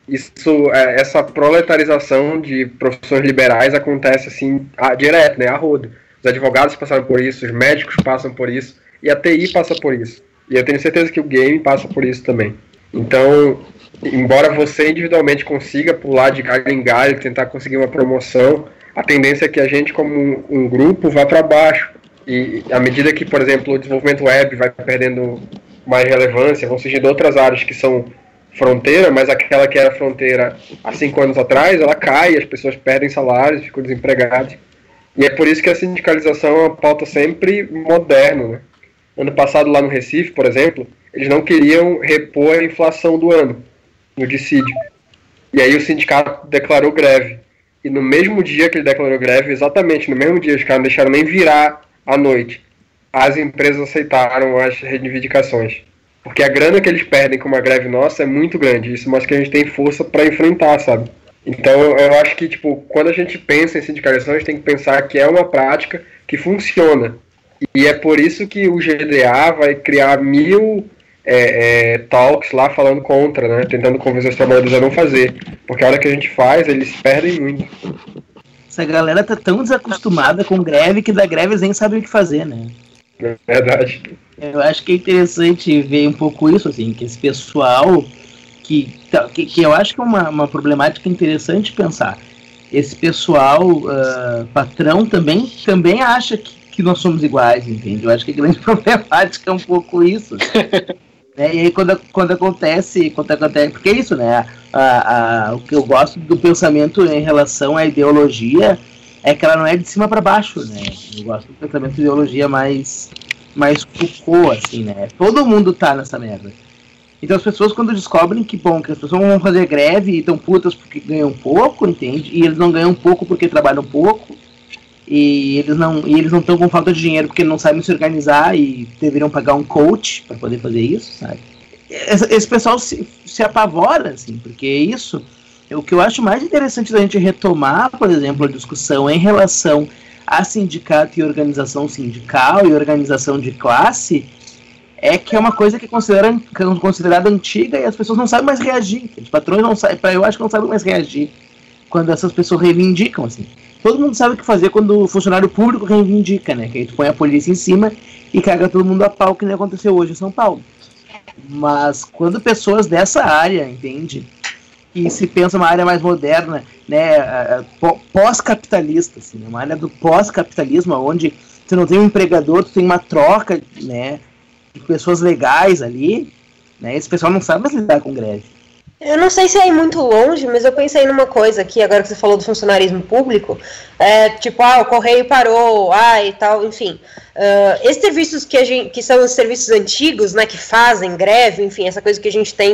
Essa proletarização de profissões liberais acontece assim, direto, né? A rodo. Os advogados passaram por isso, os médicos passam por isso, e a TI passa por isso. E eu tenho certeza que o game passa por isso também. Então, embora você individualmente consiga pular de galho em galho, tentar conseguir uma promoção, a tendência é que a gente, como um grupo, vá para baixo. E à medida que, por exemplo, o desenvolvimento web vai perdendo mais relevância, vão surgindo outras áreas que são fronteira, mas aquela que era fronteira há 5 anos atrás, ela cai, as pessoas perdem salários, ficam desempregadas. E é por isso que a sindicalização é uma pauta sempre moderna, né? Ano passado, lá no Recife, por exemplo, eles não queriam repor a inflação do ano, no dissídio. E aí o sindicato declarou greve. E no mesmo dia que ele declarou greve, exatamente no mesmo dia, os caras não deixaram nem virar à noite. As empresas aceitaram as reivindicações. Porque a grana que eles perdem com uma greve nossa é muito grande. Isso mostra que a gente tem força para enfrentar, sabe? Então eu acho que, tipo, quando a gente pensa em sindicalização, a gente tem que pensar que é uma prática que funciona. E é por isso que o GDA vai criar 1000 talks lá falando contra, né? Tentando convencer os trabalhadores a não fazer. Porque a hora que a gente faz, eles perdem muito. Essa galera tá tão desacostumada com greve que da greve eles nem sabem o que fazer, né? É verdade. Eu acho que é interessante ver um pouco isso, assim, que esse pessoal... Que eu acho que é uma problemática interessante pensar. Esse pessoal, patrão, também acha que nós somos iguais, entende? Eu acho que a grande problemática é um pouco isso. Né? E aí quando acontece, porque é isso, né? O que eu gosto do pensamento em relação à ideologia é que ela não é de cima para baixo, né? Eu gosto do pensamento de ideologia mais Foucault, assim, né? Todo mundo tá nessa merda. Então as pessoas, quando descobrem que as pessoas vão fazer greve e estão putas porque ganham pouco, entende? E eles não ganham pouco porque trabalham pouco, e eles não estão com falta de dinheiro porque não sabem se organizar e deveriam pagar um coach para poder fazer isso, sabe? Esse pessoal se apavora, assim, porque isso é o que eu acho mais interessante da gente retomar, por exemplo, a discussão em relação a sindicato e organização sindical e organização de classe, é que é uma coisa que é considerada antiga e as pessoas não sabem mais reagir. Os patrões não sabem, eu acho que não sabem mais reagir quando essas pessoas reivindicam, assim. Todo mundo sabe o que fazer quando o funcionário público reivindica, né? Que aí tu põe a polícia em cima e caga todo mundo a pau, que nem aconteceu hoje em São Paulo. Mas quando pessoas dessa área, entende? E se pensa uma área mais moderna, né? Pós-capitalista, assim, uma área do pós-capitalismo, onde tu não tem um empregador, tu tem uma troca, né? De pessoas legais ali, né? Esse pessoal não sabe mais lidar com greve. Eu não sei se é ir muito longe, mas eu pensei numa coisa aqui, agora que você falou do funcionarismo público, tipo, o correio parou, e tal, enfim. Esses serviços que são os serviços antigos, né, que fazem greve, enfim, essa coisa que a gente tem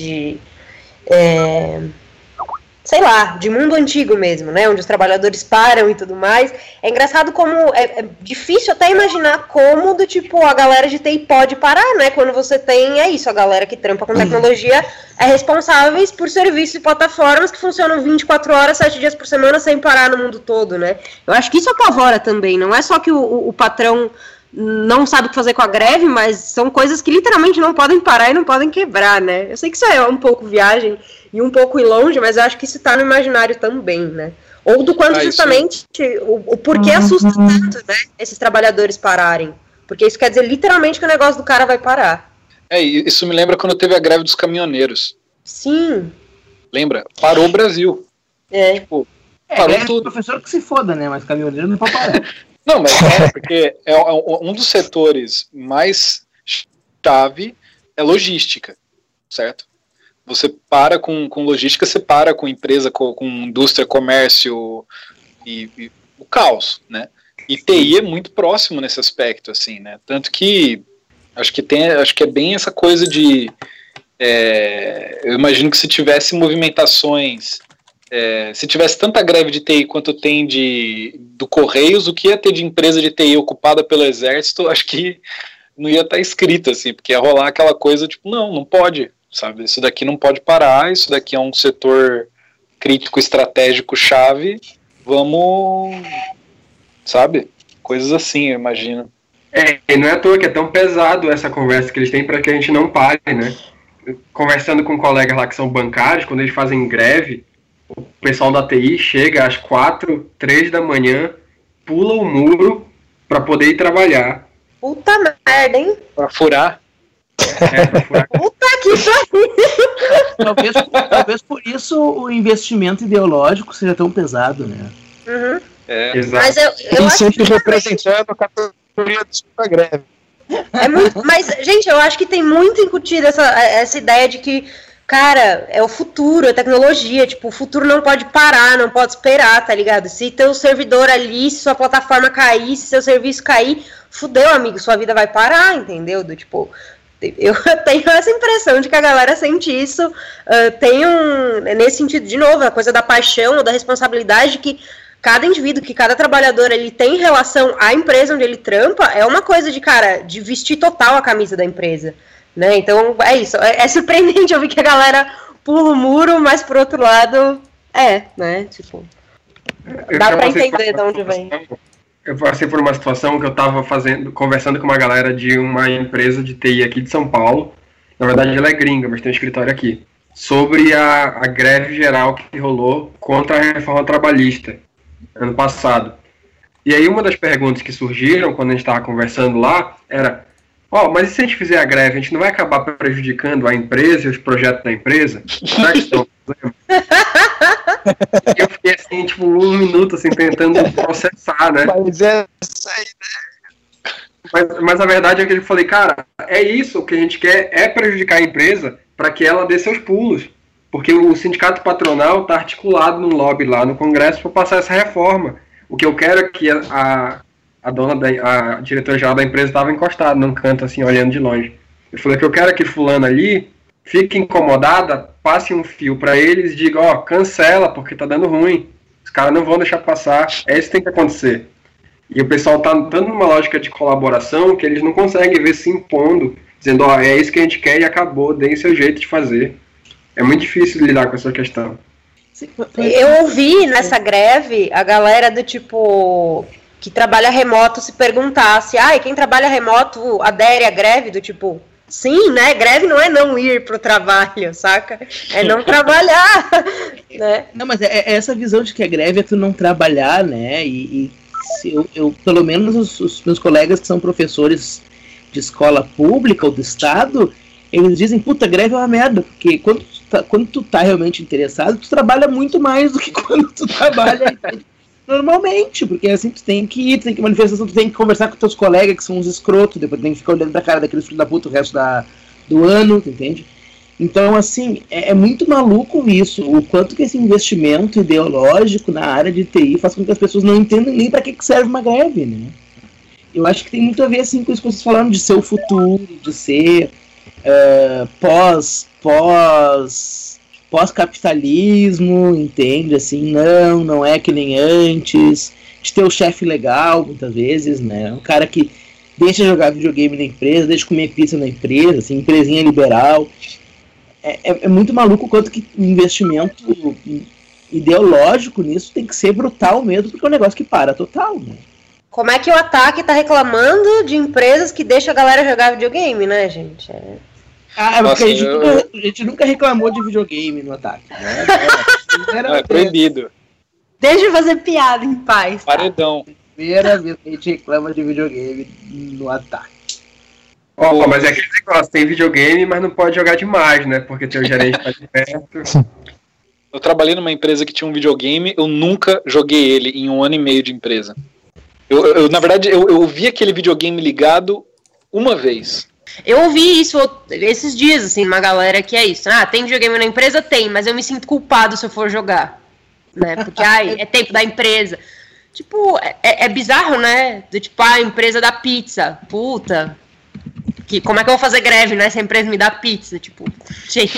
sei lá, de mundo antigo mesmo, né, onde os trabalhadores param e tudo mais. É engraçado como é difícil até imaginar como do tipo a galera de TI pode parar, né, quando você tem, a galera que trampa com tecnologia é responsáveis por serviços e plataformas que funcionam 24 horas, 7 dias por semana sem parar no mundo todo, né. Eu acho que isso apavora também, não é só que o patrão não sabe o que fazer com a greve, mas são coisas que literalmente não podem parar e não podem quebrar, né? Eu sei que isso é um pouco viagem e um pouco ir longe, mas eu acho que isso tá no imaginário também, né? Ou do quanto justamente o porquê assusta tanto, né? Esses trabalhadores pararem. Porque isso quer dizer literalmente que o negócio do cara vai parar. Isso me lembra quando teve a greve dos caminhoneiros. Sim. Lembra? Parou o Brasil. Tipo, parou tudo. Professor que se foda, né? Mas caminhoneiro não pode parar. Não, mas porque um dos setores mais chave é logística, certo? Você para com logística, você para com empresa, com indústria, comércio e o caos, né? E TI é muito próximo nesse aspecto, assim, né? Tanto que acho que é bem essa coisa de eu imagino que se tivesse movimentações, se tivesse tanta greve de TI quanto tem do Correios, o que ia ter de empresa de TI ocupada pelo Exército, acho que não ia estar escrito, assim, porque ia rolar aquela coisa, tipo, não pode, sabe? Isso daqui não pode parar, isso daqui é um setor crítico, estratégico, chave, vamos, sabe? Coisas assim, eu imagino. E não é à toa que é tão pesado essa conversa que eles têm para que a gente não pare, né? Conversando com colegas lá que são bancários, quando eles fazem greve, o pessoal da TI chega às 4, 3 da manhã, pula o muro para poder ir trabalhar. Puta merda, hein? Pra furar. Pra furar. Puta que pariu! Talvez por isso o investimento ideológico seja tão pesado, né? Uhum. Exato. Mas eu acho sempre que representando a categoria da greve. Mas, gente, eu acho que tem muito incutido essa ideia de que, cara, é o futuro, é tecnologia, tipo, o futuro não pode parar, não pode esperar, tá ligado? Se teu servidor ali, se sua plataforma cair, se seu serviço cair, fudeu, amigo, sua vida vai parar, entendeu? Tipo, eu tenho essa impressão de que a galera sente isso, nesse sentido, de novo, a coisa da paixão ou da responsabilidade que cada indivíduo, que cada trabalhador ele tem em relação à empresa onde ele trampa, é uma coisa de, cara, de vestir total a camisa da empresa, né? Então, é isso. É surpreendente ouvir que a galera pula o muro, mas, por outro lado, né? Tipo, dá pra entender de onde vem. Eu passei por uma situação que eu tava conversando com uma galera de uma empresa de TI aqui de São Paulo, na verdade ela é gringa, mas tem um escritório aqui, sobre a greve geral que rolou contra a reforma trabalhista ano passado. E aí uma das perguntas que surgiram quando a gente estava conversando lá era: mas e se a gente fizer a greve, a gente não vai acabar prejudicando a empresa e os projetos da empresa? Será que isso é um problema? E eu fiquei assim, tipo, 1 minuto assim, tentando processar, né? Mas essa ideia. Mas a verdade é que eu falei, cara, é isso, o que a gente quer é prejudicar a empresa para que ela dê seus pulos. Porque o sindicato patronal está articulado no lobby lá no Congresso para passar essa reforma. O que eu quero é que a diretora-geral da empresa estava encostada num canto, assim, olhando de longe. Eu falei que eu quero que fulano ali fique incomodada, passe um fio para eles e diga, cancela, porque tá dando ruim. Os caras não vão deixar passar. É isso que tem que acontecer. E o pessoal tá dando uma lógica de colaboração que eles não conseguem ver se impondo, dizendo, é isso que a gente quer e acabou, deem seu jeito de fazer. É muito difícil lidar com essa questão. Eu ouvi nessa greve a galera do tipo que trabalha remoto se perguntasse, quem trabalha remoto adere à greve, do tipo, sim, né? Greve não é não ir pro trabalho, saca? É não trabalhar, né? Não, mas é essa visão de que a greve é tu não trabalhar, né? E se eu pelo menos os meus colegas que são professores de escola pública ou do estado, eles dizem, puta, greve é uma merda, porque quando tu tá realmente interessado, tu trabalha muito mais do que quando tu trabalha normalmente, porque assim, tu tem que ir, tu tem que ir manifestação, tu tem que conversar com teus colegas que são uns escrotos, depois tu tem que ficar olhando pra cara daqueles filhos da puta o resto do ano, tu entende? Então, assim, é muito maluco isso, o quanto que esse investimento ideológico na área de TI faz com que as pessoas não entendam nem pra que serve uma greve, né? Eu acho que tem muito a ver, assim, com isso que vocês falaram de ser o futuro, de ser pós-capitalismo, entende? Assim, não é que nem antes, de ter o chefe legal, muitas vezes, né? Um cara que deixa jogar videogame na empresa, deixa comer pizza na empresa, assim, empresinha liberal. É muito maluco o quanto que investimento ideológico nisso tem que ser brutal mesmo, porque é um negócio que para total, né? Como é que o Ataque tá reclamando de empresas que deixam a galera jogar videogame, né, gente? Porque a gente nunca reclamou de videogame no Ataque. Né? Não, é proibido. Deixa eu fazer piada em paz. Tá? Paredão. Primeira vez que a gente reclama de videogame no Ataque. Mas é aquele negócio, tem videogame, mas não pode jogar demais, né? Porque tem o gerente tá de perto. Eu trabalhei numa empresa que tinha um videogame, eu nunca joguei ele em 1 ano e meio de empresa. Na verdade, eu vi aquele videogame ligado uma vez. Eu ouvi isso esses dias, assim, uma galera que é isso. Tem videogame na empresa? Tem, mas eu me sinto culpado se eu for jogar. Né? Porque, é tempo da empresa. Tipo, é bizarro, né? Tipo, a empresa da pizza. Puta. Como é que eu vou fazer greve, né? Se a empresa me dá pizza? Tipo, gente.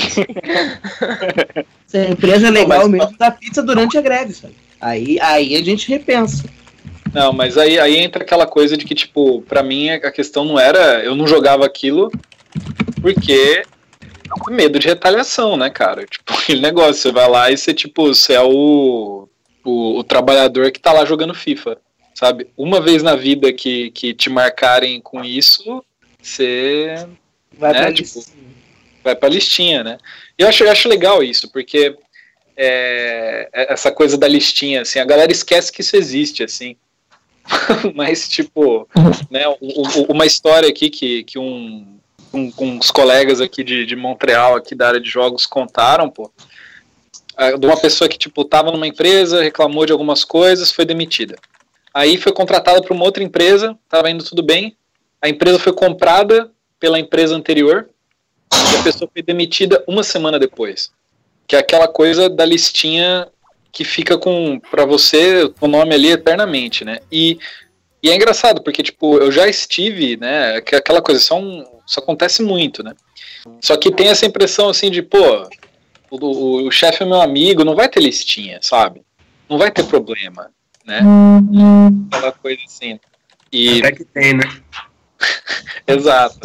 Se a empresa é legal mesmo, dá pizza durante a greve, sabe? Aí a gente repensa. Não, mas aí entra aquela coisa de que, tipo, pra mim a questão não era... Eu não jogava aquilo porque... medo de retaliação, né, cara? Tipo, aquele negócio, você vai lá e você é o trabalhador que tá lá jogando FIFA, sabe? Uma vez na vida que te marcarem com isso, você... Vai pra listinha, né? Eu acho legal isso, porque essa coisa da listinha, assim, a galera esquece que isso existe, assim. Mas, tipo, né, uma história aqui que uns colegas aqui de Montreal, aqui da área de jogos, contaram, de uma pessoa que, tipo, tava numa empresa, reclamou de algumas coisas, foi demitida. Aí foi contratada para uma outra empresa, tava indo tudo bem, a empresa foi comprada pela empresa anterior, e a pessoa foi demitida 1 semana depois. Que é aquela coisa da listinha que fica pra você o nome ali eternamente, né? E é engraçado, porque, tipo, eu já estive, né, aquela coisa, isso acontece muito, né? Só que tem essa impressão, assim, de, o chefe é meu amigo, não vai ter listinha, sabe? Não vai ter problema, né? Aquela coisa assim. Até que tem, né? Exato.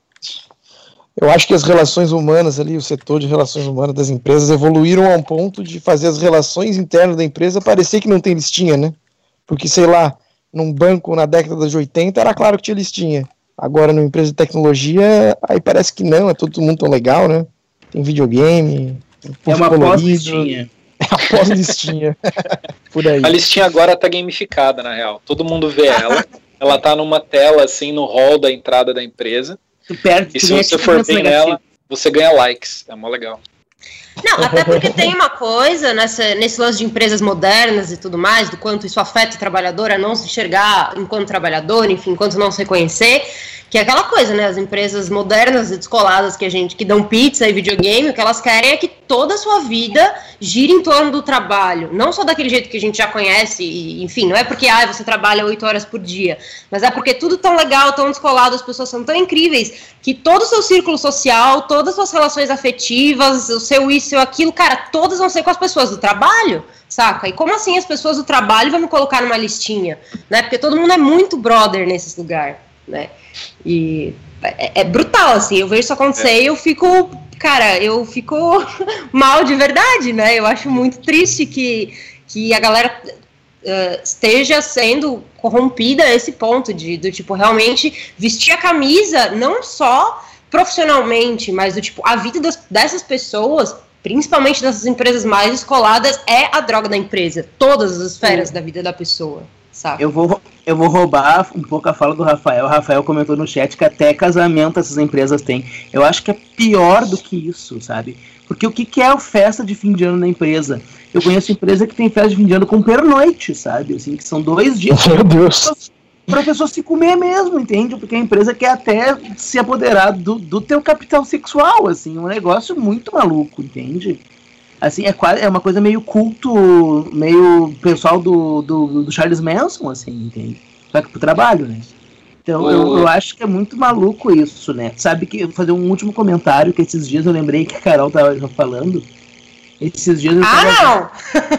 Eu acho que as relações humanas ali, o setor de relações humanas das empresas evoluíram a um ponto de fazer as relações internas da empresa parecer que não tem listinha, né? Porque, sei lá, num banco na década de 80 era claro que tinha listinha. Agora, numa empresa de tecnologia, aí parece que não, é todo mundo tão legal, né? Tem videogame, tem uma pós-listinha. É a pós-listinha. Por aí. A listinha agora tá gamificada, na real. Todo mundo vê ela tá numa tela, assim, no hall da entrada da empresa. E se você for bem nela, você ganha likes. É mó legal. Não, até porque tem uma coisa nesse lance de empresas modernas e tudo mais, do quanto isso afeta o trabalhador a não se enxergar enquanto trabalhador, enfim, enquanto não se reconhecer, que é aquela coisa, né, as empresas modernas e descoladas que dão pizza e videogame, o que elas querem é que toda a sua vida gira em torno do trabalho, não só daquele jeito que a gente já conhece, e, enfim, não é porque você trabalha 8 horas por dia, mas é porque tudo tão legal, tão descolado, as pessoas são tão incríveis, que todo o seu círculo social, todas as suas relações afetivas, o seu isso, seu aquilo, cara, todas vão ser com as pessoas do trabalho, saca? E como assim as pessoas do trabalho vão me colocar numa listinha, né? Porque todo mundo é muito brother nesses lugares, né? E é brutal, assim, eu vejo isso acontecer e eu fico mal de verdade, né? Eu acho muito triste que a galera esteja sendo corrompida a esse ponto do tipo, realmente vestir a camisa, não só profissionalmente, mas do tipo, a vida dessas pessoas, principalmente dessas empresas mais descoladas, é a droga da empresa, todas as esferas da vida da pessoa. Sabe? Eu vou roubar um pouco a fala do Rafael. O Rafael comentou no chat que até casamento essas empresas têm. Eu acho que é pior do que isso, sabe? Porque o que é a festa de fim de ano na empresa? Eu conheço empresa que tem festa de fim de ano com pernoite, sabe? Assim, que são 2 dias. Meu Deus. Pra pessoa se comer mesmo, entende? Porque a empresa quer até se apoderar do teu capital sexual, assim. Um negócio muito maluco, entende? Assim, é uma coisa meio culto, meio pessoal do Charles Manson, assim, entende? Só que pro trabalho, né? Então eu acho que é muito maluco isso, né? Sabe que eu vou fazer um último comentário, que esses dias eu lembrei que a Carol tava falando. Esses dias eu não!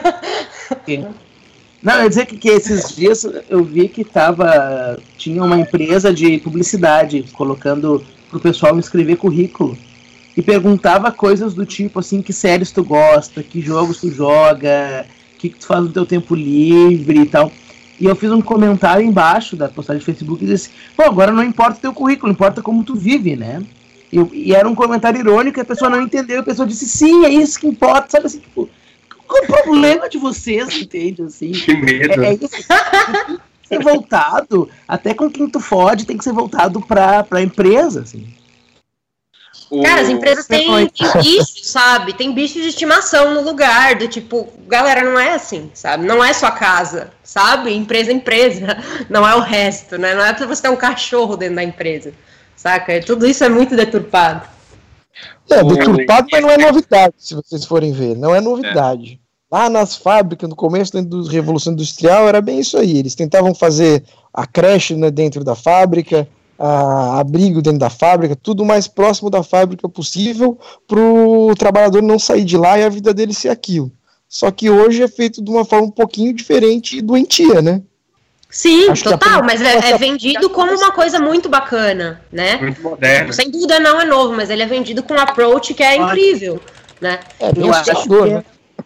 Não, eu ia dizer que esses dias eu vi que tinha uma empresa de publicidade colocando pro pessoal escrever currículo. E perguntava coisas do tipo, assim, que séries tu gosta, que jogos tu joga, o que tu faz no teu tempo livre e tal. E eu fiz um comentário embaixo da postagem do Facebook e disse, pô, agora não importa o teu currículo, importa como tu vive, né? E era um comentário irônico, e a pessoa não entendeu, a pessoa disse, sim, é isso que importa, sabe assim, tipo, qual o problema de vocês, entende, assim? Que medo. É isso, tem que ser voltado, até com quem tu fode, tem que ser voltado pra empresa, assim. Cara, as empresas têm bichos, sabe? Tem bicho de estimação no lugar, do tipo, galera, não é assim, sabe? Não é sua casa, sabe? Empresa é empresa, não é o resto, né? Não é pra você ter um cachorro dentro da empresa, saca? Tudo isso é muito deturpado. É, deturpado, mas não é novidade, se vocês forem ver, não é novidade. Lá nas fábricas, no começo da Revolução Industrial, era bem isso aí, eles tentavam fazer a creche, né, dentro da fábrica, abrigo dentro da fábrica, tudo mais próximo da fábrica possível para o trabalhador não sair de lá e a vida dele ser aquilo. Só que hoje é feito de uma forma um pouquinho diferente e doentia, né? Sim, acho total, mas é vendido como uma coisa muito bacana, né? Muito moderno. Sem dúvida não é novo, mas ele é vendido com um approach que é incrível, né? É bem assustador, né?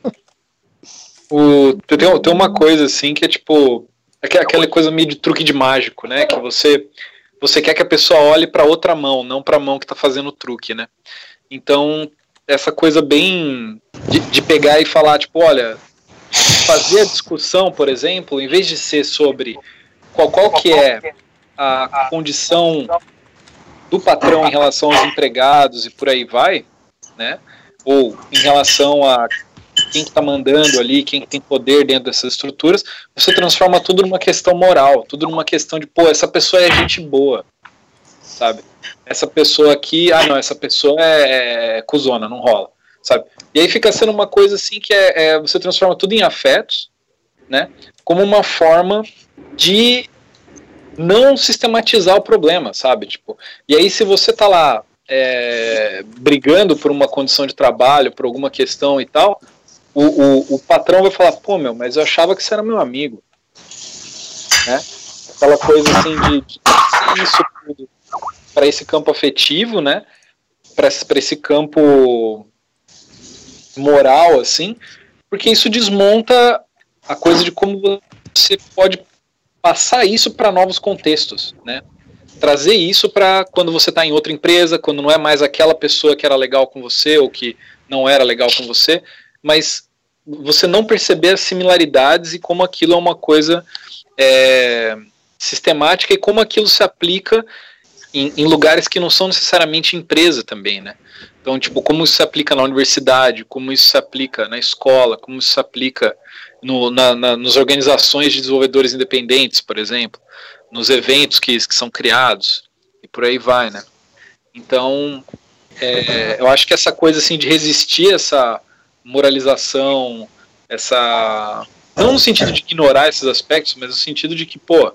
Tem uma coisa assim que é tipo aquela coisa meio de truque de mágico, né? Que você quer que a pessoa olhe para outra mão, não para a mão que está fazendo o truque, né? Então, essa coisa bem de pegar e falar, tipo, olha, fazer a discussão, por exemplo, em vez de ser sobre qual que é a condição do patrão em relação aos empregados e por aí vai, né? Ou em relação a quem que está mandando ali, quem que tem poder dentro dessas estruturas, você transforma tudo numa questão moral, tudo numa questão de, pô, essa pessoa é gente boa, sabe? Essa pessoa aqui, não, essa pessoa é cuzona, não rola, sabe? E aí fica sendo uma coisa assim que você transforma tudo em afetos, né? Como uma forma de não sistematizar o problema, sabe? Tipo, e aí se você tá lá brigando por uma condição de trabalho, por alguma questão e tal, o patrão vai falar, pô, mas eu achava que você era meu amigo, né? Aquela coisa assim de isso tudo para esse campo afetivo, né? Para esse campo moral, assim, porque isso desmonta a coisa de como você pode passar isso para novos contextos, né? Trazer isso para quando você está em outra empresa, quando não é mais aquela pessoa que era legal com você ou que não era legal com você, mas você não perceber as similaridades e como aquilo é uma coisa sistemática e como aquilo se aplica em lugares que não são necessariamente empresa também, né? Então, tipo, como isso se aplica na universidade, como isso se aplica na escola, como isso se aplica nas organizações de desenvolvedores independentes, por exemplo, nos eventos que são criados, e por aí vai, né? Então, eu acho que essa coisa assim de resistir a essa moralização, não no sentido de ignorar esses aspectos, mas no sentido de que, pô,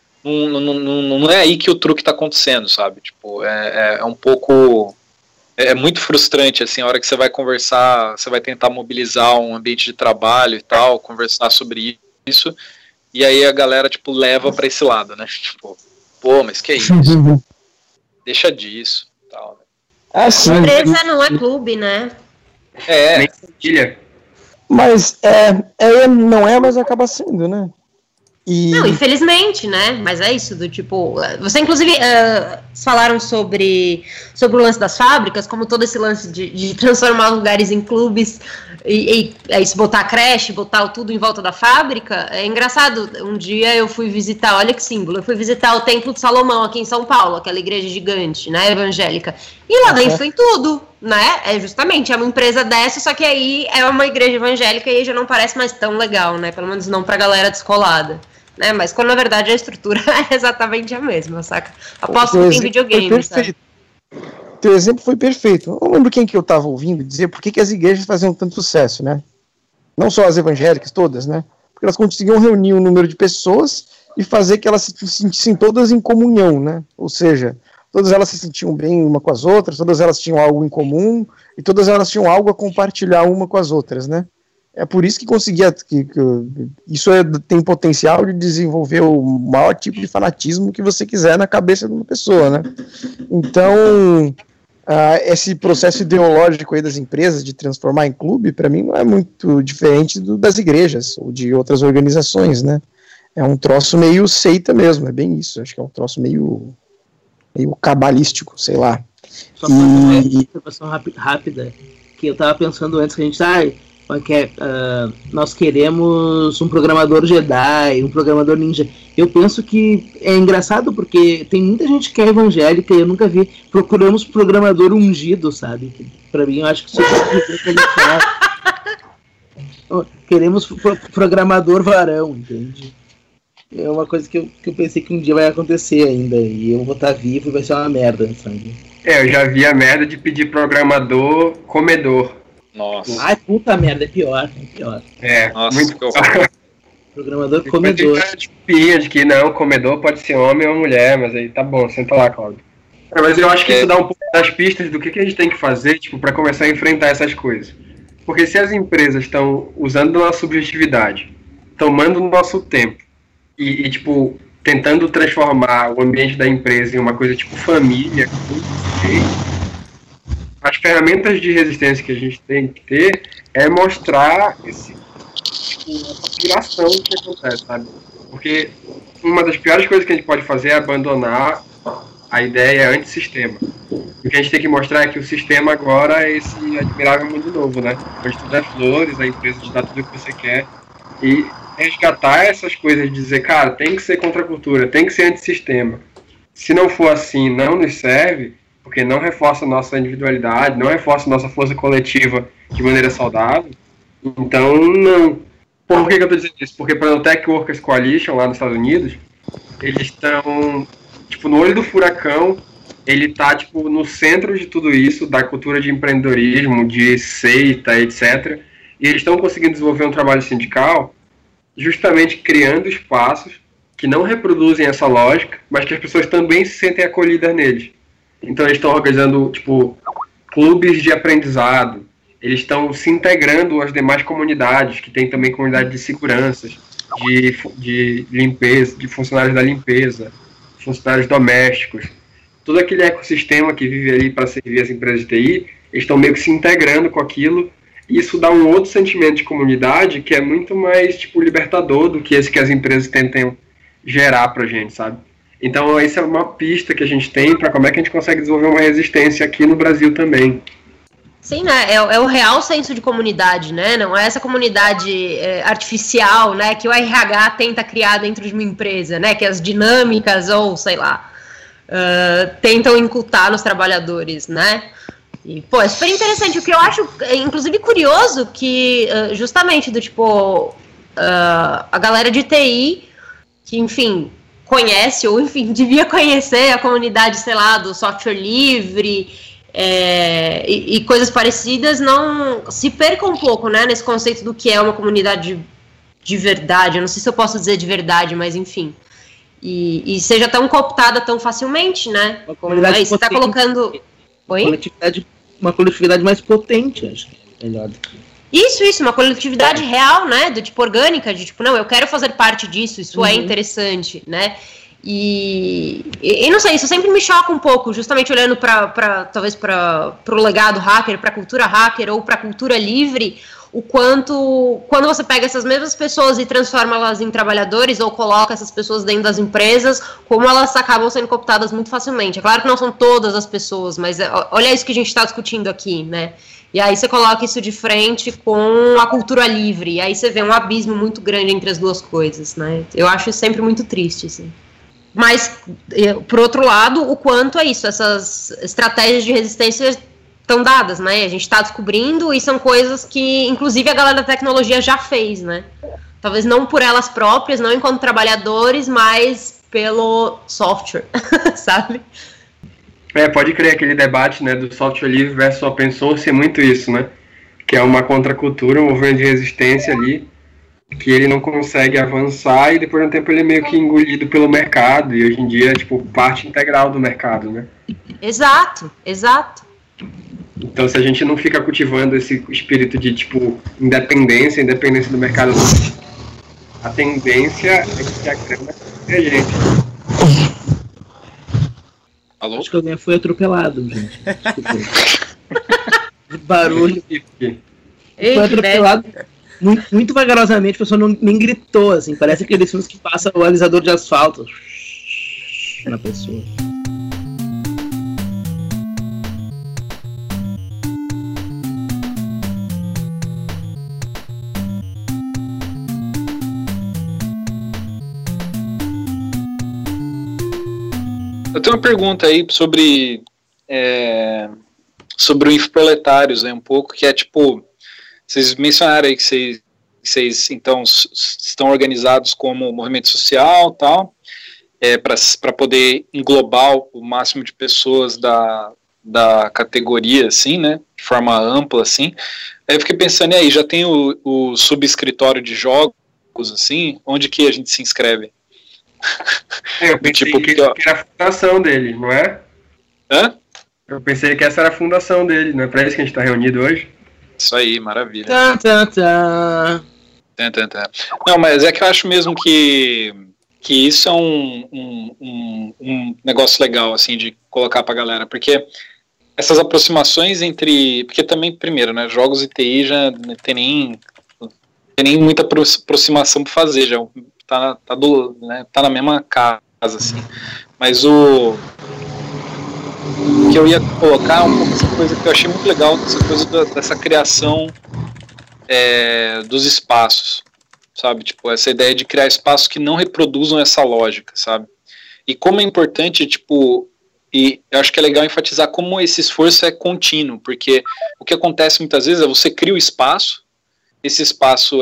não é aí que o truque tá acontecendo, sabe? Tipo, um pouco... É muito frustrante, assim, a hora que você vai conversar, você vai tentar mobilizar um ambiente de trabalho e tal, conversar sobre isso, e aí a galera, tipo, leva pra esse lado, né? Tipo, pô, mas que é isso? Deixa disso e tal. Sim. Empresa não é clube, né? Nem família. Mas não é, mas acaba sendo, né? Não, infelizmente, né? Mas é isso, do tipo... Você, inclusive, falaram sobre o lance das fábricas, como todo esse lance de transformar lugares em clubes e isso, botar creche, botar tudo em volta da fábrica. É engraçado, um dia eu fui visitar, olha que símbolo, eu fui visitar o Templo de Salomão aqui em São Paulo, aquela igreja gigante, né, evangélica. E lá dentro tem tudo, né? Justamente, é uma empresa dessa, só que aí é uma igreja evangélica e aí já não parece mais tão legal, né? Pelo menos não pra galera descolada. Né, mas quando na verdade a estrutura é exatamente a mesma, saca? Aposto que tem videogame, sabe? Teu exemplo foi perfeito. Eu não lembro quem que eu tava ouvindo dizer por que as igrejas faziam tanto sucesso, né? Não só as evangélicas, todas, né? Porque elas conseguiam reunir um número de pessoas e fazer que elas se sentissem todas em comunhão, né? Ou seja, todas elas se sentiam bem uma com as outras, todas elas tinham algo em comum e todas elas tinham algo a compartilhar uma com as outras, né? É por isso que conseguia, isso tem potencial de desenvolver o maior tipo de fanatismo que você quiser na cabeça de uma pessoa, né? Então, esse processo ideológico aí das empresas de transformar em clube, para mim não é muito diferente das igrejas ou de outras organizações, né? É um troço meio seita mesmo, é bem isso. Acho que é um troço meio cabalístico, sei lá. Só para uma observação rápida, que eu tava pensando antes que a gente nós queremos um programador Jedi, um programador ninja. Eu penso que é engraçado porque tem muita gente que é evangélica e eu nunca vi. Procuramos programador ungido, sabe? Pra mim, eu acho que isso é queremos programador varão, entende? É uma coisa que eu pensei que um dia vai acontecer ainda. E eu vou estar vivo e vai ser uma merda, sabe? Eu já vi a merda de pedir programador comedor. Nossa. Ai, puta merda, é pior. Nossa, muito que horror. Programador comedor. Tem de que não, comedor pode ser homem ou mulher, mas aí tá bom, senta lá, Cláudio. Mas eu acho que isso dá um pouco das pistas do que a gente tem que fazer, tipo, pra começar a enfrentar essas coisas. Porque se as empresas estão usando a nossa subjetividade, tomando o nosso tempo, e tipo, tentando transformar o ambiente da empresa em uma coisa tipo família, as ferramentas de resistência que a gente tem que ter é mostrar essa piração que acontece, sabe? Porque uma das piores coisas que a gente pode fazer é abandonar a ideia antissistema. O que a gente tem que mostrar é que o sistema agora é esse admirável mundo novo, né? Onde tudo é flores, a empresa te dá tudo o que você quer. E resgatar essas coisas de dizer, cara, tem que ser contra a cultura, tem que ser antissistema. Se não for assim, não nos serve, porque não reforça a nossa individualidade, não reforça a nossa força coletiva de maneira saudável. Então, não. Por que eu estou dizendo isso? Porque para o Tech Workers Coalition, lá nos Estados Unidos, eles estão, tipo, no olho do furacão, ele está, tipo, no centro de tudo isso, da cultura de empreendedorismo, de seita, etc. E eles estão conseguindo desenvolver um trabalho sindical justamente criando espaços que não reproduzem essa lógica, mas que as pessoas também se sentem acolhidas neles. Então eles estão organizando, tipo, clubes de aprendizado, eles estão se integrando às demais comunidades, que tem também comunidade de seguranças, de limpeza, de funcionários da limpeza, funcionários domésticos. Todo aquele ecossistema que vive ali para servir as empresas de TI, eles estão meio que se integrando com aquilo. Isso dá um outro sentimento de comunidade que é muito mais, tipo, libertador do que esse que as empresas tentam gerar pra gente, sabe? Então, essa é uma pista que a gente tem para como é que a gente consegue desenvolver uma resistência aqui no Brasil também. Sim, né? É o real senso de comunidade, né? Não é essa comunidade artificial, né? Que o RH tenta criar dentro de uma empresa, né? Que as dinâmicas ou, sei lá, tentam incultar nos trabalhadores, né? E, pô, é super interessante. O que eu acho, inclusive, curioso, que justamente do tipo, a galera de TI, que, enfim, conhece, ou, enfim, devia conhecer a comunidade, sei lá, do software livre e coisas parecidas, não se perca um pouco, né, nesse conceito do que é uma comunidade de verdade. Eu não sei se eu posso dizer de verdade, mas, enfim. E seja tão cooptada tão facilmente, né? Uma comunidade aí você está colocando... Oi? Uma coletividade mais potente, acho que é melhor do que... Isso, uma coletividade real, né, do tipo orgânica, de tipo, não, eu quero fazer parte disso, isso é interessante, né, e não sei, isso sempre me choca um pouco, justamente olhando talvez para o legado hacker, para a cultura hacker ou para a cultura livre, o quanto, quando você pega essas mesmas pessoas e transforma elas em trabalhadores ou coloca essas pessoas dentro das empresas, como elas acabam sendo cooptadas muito facilmente. É claro que não são todas as pessoas, mas olha isso que a gente está discutindo aqui, né? E aí você coloca isso de frente com a cultura livre, e aí você vê um abismo muito grande entre as duas coisas, né? Eu acho isso sempre muito triste, assim. Mas, por outro lado, o quanto é isso, essas estratégias de resistência estão dadas, né? A gente está descobrindo e são coisas que, inclusive, a galera da tecnologia já fez, né? Talvez não por elas próprias, não enquanto trabalhadores, mas pelo software, sabe? Pode crer, aquele debate, né, do software livre versus open source é muito isso, né? Que é uma contracultura, um movimento de resistência ali, que ele não consegue avançar e depois de um tempo ele é meio que engolido pelo mercado e hoje em dia é, tipo, parte integral do mercado, né? Exato. Então, se a gente não fica cultivando esse espírito de, tipo, independência do mercado, a tendência é que a grana é a gente. Alô? Acho que alguém foi atropelado, gente. Desculpa. Barulho. Foi atropelado. muito vagarosamente, a pessoa não nem gritou, assim. Parece aqueles filmes que passa o alisador de asfalto na pessoa. Eu tenho uma pergunta aí sobre o Infoproletários, um pouco, que é tipo, vocês mencionaram aí que vocês então estão organizados como movimento social, tal, para poder englobar o máximo de pessoas da categoria, assim, né, de forma ampla, assim. Aí eu fiquei pensando, e aí, já tem o subescritório de jogos, assim, onde que a gente se inscreve? Eu pensei que era a fundação dele, não é? Hã? Eu pensei que essa era a fundação dele, não é pra isso que a gente tá reunido hoje? Isso aí, maravilha. Tá. Não, mas é que eu acho mesmo que isso é um negócio legal, assim, de colocar pra galera, porque essas aproximações porque também, primeiro, né, jogos e TI já não tem nem muita aproximação pra fazer, já tá na mesma casa, assim. Mas o que eu ia colocar é um pouco essa coisa que eu achei muito legal, essa coisa dessa criação dos espaços, sabe? Tipo, essa ideia de criar espaços que não reproduzam essa lógica, sabe? E como é importante, tipo, e eu acho que é legal enfatizar como esse esforço é contínuo, porque o que acontece muitas vezes é você cria o espaço, esse espaço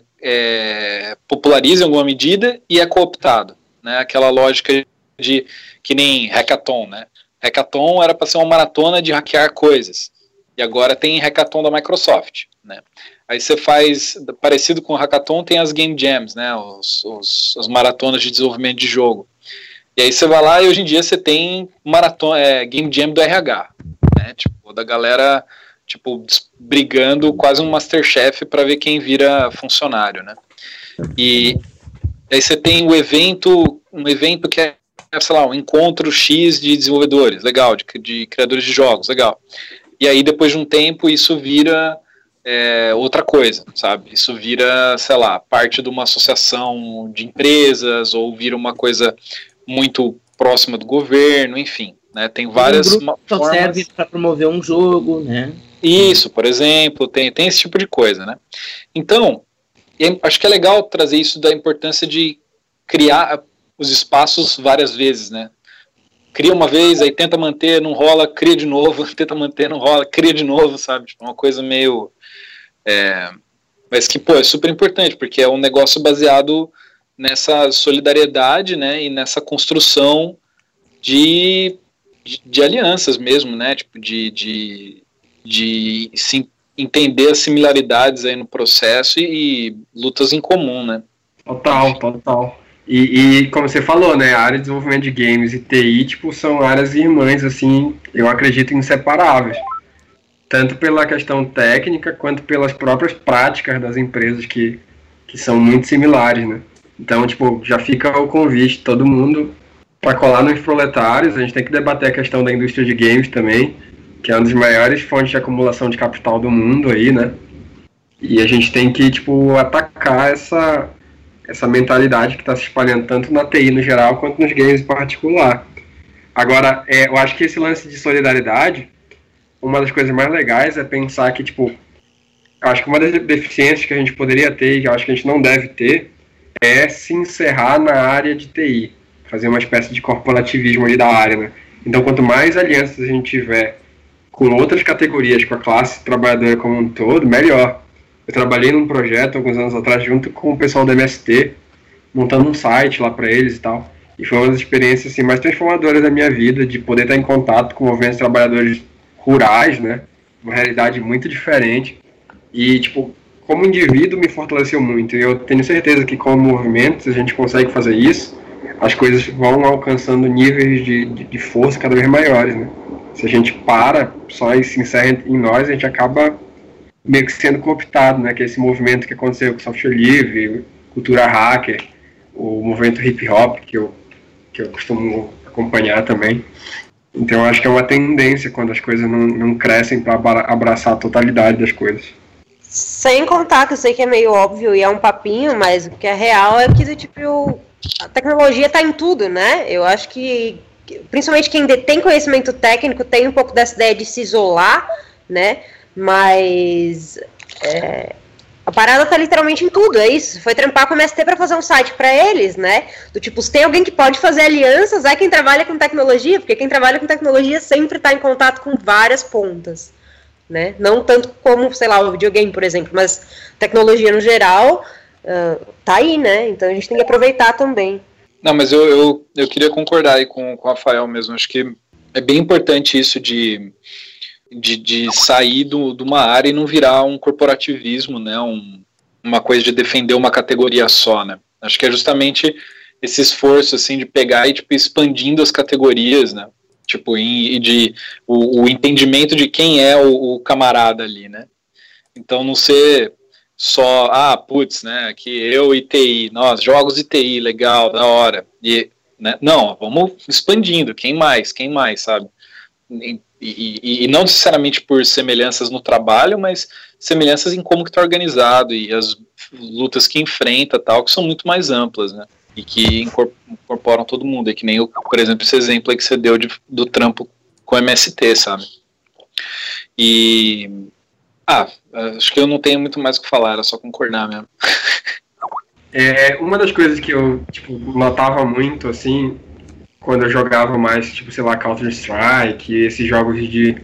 populariza em alguma medida e é cooptado, né? Aquela lógica de que nem hackathon, né? Hackathon era para ser uma maratona de hackear coisas, e agora tem hackathon da Microsoft, né? Aí você faz, parecido com o hackathon, tem as game jams, né? As maratonas de desenvolvimento de jogo. E aí você vai lá e hoje em dia você tem game jam do RH, né? Tipo, da galera, tipo, brigando quase um Masterchef para ver quem vira funcionário, né? E aí você tem um evento que é, sei lá, um encontro X de desenvolvedores, legal, de criadores de jogos, legal. E aí depois de um tempo isso vira outra coisa, sabe? Isso vira, sei lá, parte de uma associação de empresas, ou vira uma coisa muito próxima do governo, enfim, né? Tem várias formas. Só serve para promover um jogo, né? Isso, por exemplo, tem esse tipo de coisa, né? Então, acho que é legal trazer isso da importância de criar os espaços várias vezes, né? Cria uma vez, aí tenta manter, não rola, cria de novo, tenta manter, não rola, cria de novo, sabe? Tipo, uma coisa meio... mas que, pô, é super importante, porque é um negócio baseado nessa solidariedade, né? E nessa construção de alianças mesmo, né? Tipo, de entender as similaridades aí no processo e lutas em comum, né? Total. E como você falou, né, a área de desenvolvimento de games e TI, tipo, são áreas irmãs, assim, eu acredito, inseparáveis. Tanto pela questão técnica, quanto pelas próprias práticas das empresas que são muito similares, né. Então, tipo, já fica o convite, todo mundo, para colar nos proletários. A gente tem que debater a questão da indústria de games também, que é uma das maiores fontes de acumulação de capital do mundo aí, né. E a gente tem que, tipo, atacar essa mentalidade que está se espalhando tanto na TI no geral quanto nos games em particular. Agora, eu acho que esse lance de solidariedade, uma das coisas mais legais é pensar que, tipo, eu acho que uma das deficiências que a gente poderia ter, e que eu acho que a gente não deve ter, é se encerrar na área de TI, fazer uma espécie de corporativismo ali da área, né? Então, quanto mais alianças a gente tiver com outras categorias, com a classe trabalhadora como um todo, melhor. Eu trabalhei num projeto alguns anos atrás junto com o pessoal da MST, montando um site lá para eles e tal. E foi uma das experiências assim, mais transformadoras da minha vida, de poder estar em contato com movimentos de trabalhadores rurais, né? Uma realidade muito diferente. E, tipo, como indivíduo me fortaleceu muito. E eu tenho certeza que como movimento, se a gente consegue fazer isso, as coisas vão alcançando níveis de força cada vez maiores, né? Se a gente só e se encerra em nós, a gente acaba meio que sendo cooptado, né, que é esse movimento que aconteceu com software livre, cultura hacker, o movimento hip hop, que eu costumo acompanhar também. Então eu acho que é uma tendência quando as coisas não crescem para abraçar a totalidade das coisas. Sem contar que eu sei que é meio óbvio e é um papinho, mas o que é real é que tipo, a tecnologia está em tudo, né? Eu acho que principalmente quem tem conhecimento técnico tem um pouco dessa ideia de se isolar, né? Mas a parada tá literalmente em tudo, é isso. Foi trampar com o MST para fazer um site para eles, né? Do tipo, se tem alguém que pode fazer alianças, é quem trabalha com tecnologia, porque quem trabalha com tecnologia sempre está em contato com várias pontas, né? Não tanto como, sei lá, o videogame, por exemplo, mas tecnologia no geral tá aí, né? Então a gente tem que aproveitar também. Não, mas eu queria concordar aí com o Rafael mesmo. Acho que é bem importante isso de sair de uma área e não virar um corporativismo, né? Uma coisa de defender uma categoria só, né? Acho que é justamente esse esforço, assim, de pegar e, tipo, expandindo as categorias, né? Tipo, o entendimento de quem é o camarada ali, né? Então, não ser só, né, que eu e TI, nós, jogos de TI, legal, da hora, e, né, não, vamos expandindo, quem mais, sabe, e não necessariamente por semelhanças no trabalho, mas semelhanças em como que tá organizado, e as lutas que enfrenta, tal, que são muito mais amplas, né, e que incorporam todo mundo, é que nem, por exemplo, esse exemplo aí que você deu do trampo com MST, sabe, e... acho que eu não tenho muito mais o que falar, era só concordar mesmo. Uma das coisas que eu, tipo, notava muito, assim, quando eu jogava mais, tipo, sei lá, Counter-Strike, esses jogos de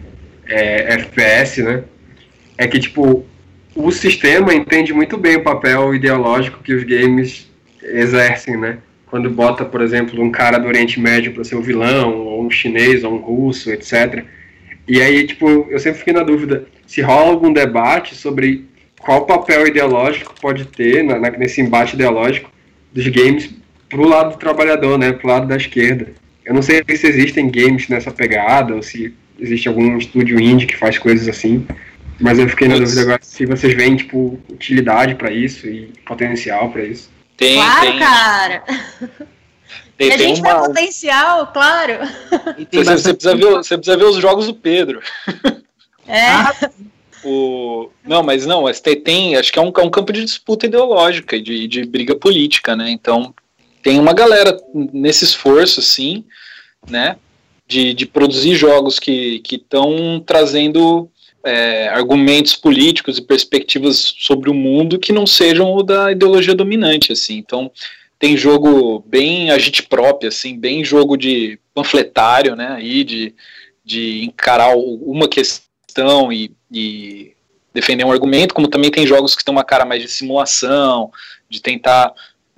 FPS, né, é que, tipo, o sistema entende muito bem o papel ideológico que os games exercem, né, quando bota, por exemplo, um cara do Oriente Médio para ser um vilão, ou um chinês, ou um russo, etc., e aí, tipo, eu sempre fiquei na dúvida se rola algum debate sobre qual papel ideológico pode ter nesse embate ideológico dos games pro lado do trabalhador, né, pro lado da esquerda. Eu não sei se existem games nessa pegada, ou se existe algum estúdio indie que faz coisas assim, mas eu fiquei na dúvida agora se vocês veem, tipo, utilidade para isso e potencial para isso. Claro, cara! E a gente tem potencial, claro. Você precisa ver os jogos do Pedro. Mas tem, acho que é um campo de disputa ideológica e de briga política, né? Então tem uma galera nesse esforço, assim, né? De produzir jogos que estão trazendo argumentos políticos e perspectivas sobre o mundo que não sejam o da ideologia dominante, assim. Então tem jogo bem agite-próprio, assim, bem jogo de panfletário, né, aí de encarar uma questão e defender um argumento, como também tem jogos que têm uma cara mais de simulação, de tentar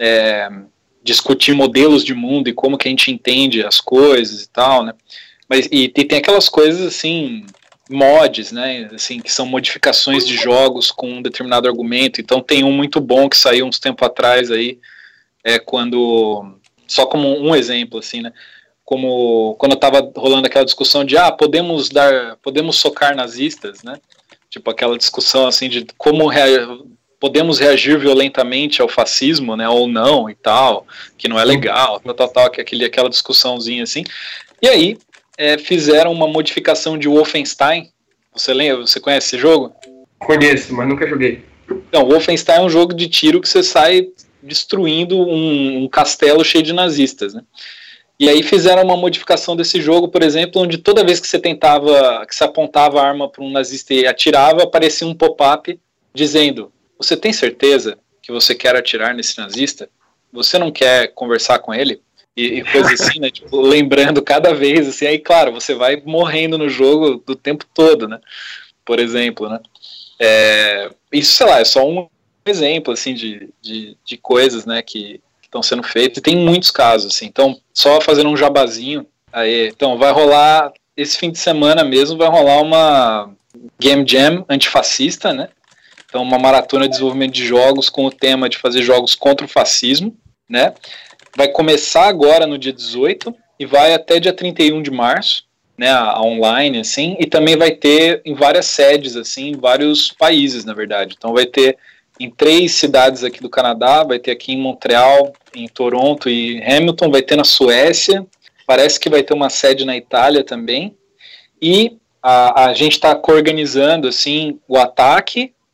discutir modelos de mundo e como que a gente entende as coisas e tal, né, e tem aquelas coisas, assim, mods, né, assim, que são modificações de jogos com um determinado argumento. Então tem um muito bom que saiu uns tempo atrás aí, quando, só como um exemplo, assim, né, como quando estava rolando aquela discussão de podemos socar nazistas, né, tipo aquela discussão assim de como podemos reagir violentamente ao fascismo, né, ou não e tal, que não é legal, aquela discussãozinha assim. E aí fizeram uma modificação de Wolfenstein. Você lembra? Você conhece esse jogo? Conheço, mas nunca joguei. Então, Wolfenstein é um jogo de tiro que você sai destruindo um castelo cheio de nazistas, né? E aí fizeram uma modificação desse jogo, por exemplo, onde toda vez que você apontava a arma para um nazista e atirava, aparecia um pop-up dizendo: você tem certeza que você quer atirar nesse nazista? Você não quer conversar com ele? E coisa assim, né? Tipo, lembrando cada vez, assim, aí claro, você vai morrendo no jogo do tempo todo, né? Por exemplo, né? Isso, sei lá, é só um exemplo, assim, de coisas, né, que estão sendo feitas, e tem muitos casos, assim. Então, só fazendo um jabazinho, aí, então, vai rolar, esse fim de semana mesmo, vai rolar uma Game Jam antifascista, né, então uma maratona de desenvolvimento de jogos com o tema de fazer jogos contra o fascismo, né, vai começar agora no dia 18 e vai até dia 31 de março, né, a online, assim, e também vai ter em várias sedes, assim, em vários países, na verdade. Então vai ter em 3 cidades aqui do Canadá, vai ter aqui em Montreal, em Toronto e Hamilton, vai ter na Suécia, parece que vai ter uma sede na Itália também, e a gente está coorganizando, assim, o ataque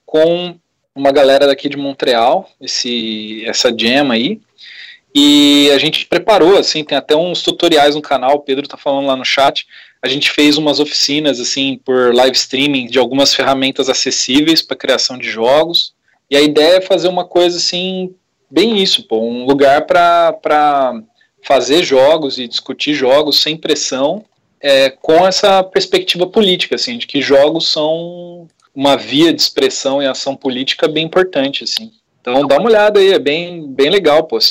com uma galera daqui de Montreal, essa jam aí, e a gente preparou, assim, tem até uns tutoriais no canal, o Pedro tá falando lá no chat, a gente fez umas oficinas, assim, por live streaming de algumas ferramentas acessíveis para criação de jogos, e a ideia é fazer uma coisa, assim, bem isso, pô, um lugar para fazer jogos e discutir jogos sem pressão, com essa perspectiva política, assim, de que jogos são uma via de expressão e ação política bem importante, assim. Então dá uma olhada aí, é bem legal, pô,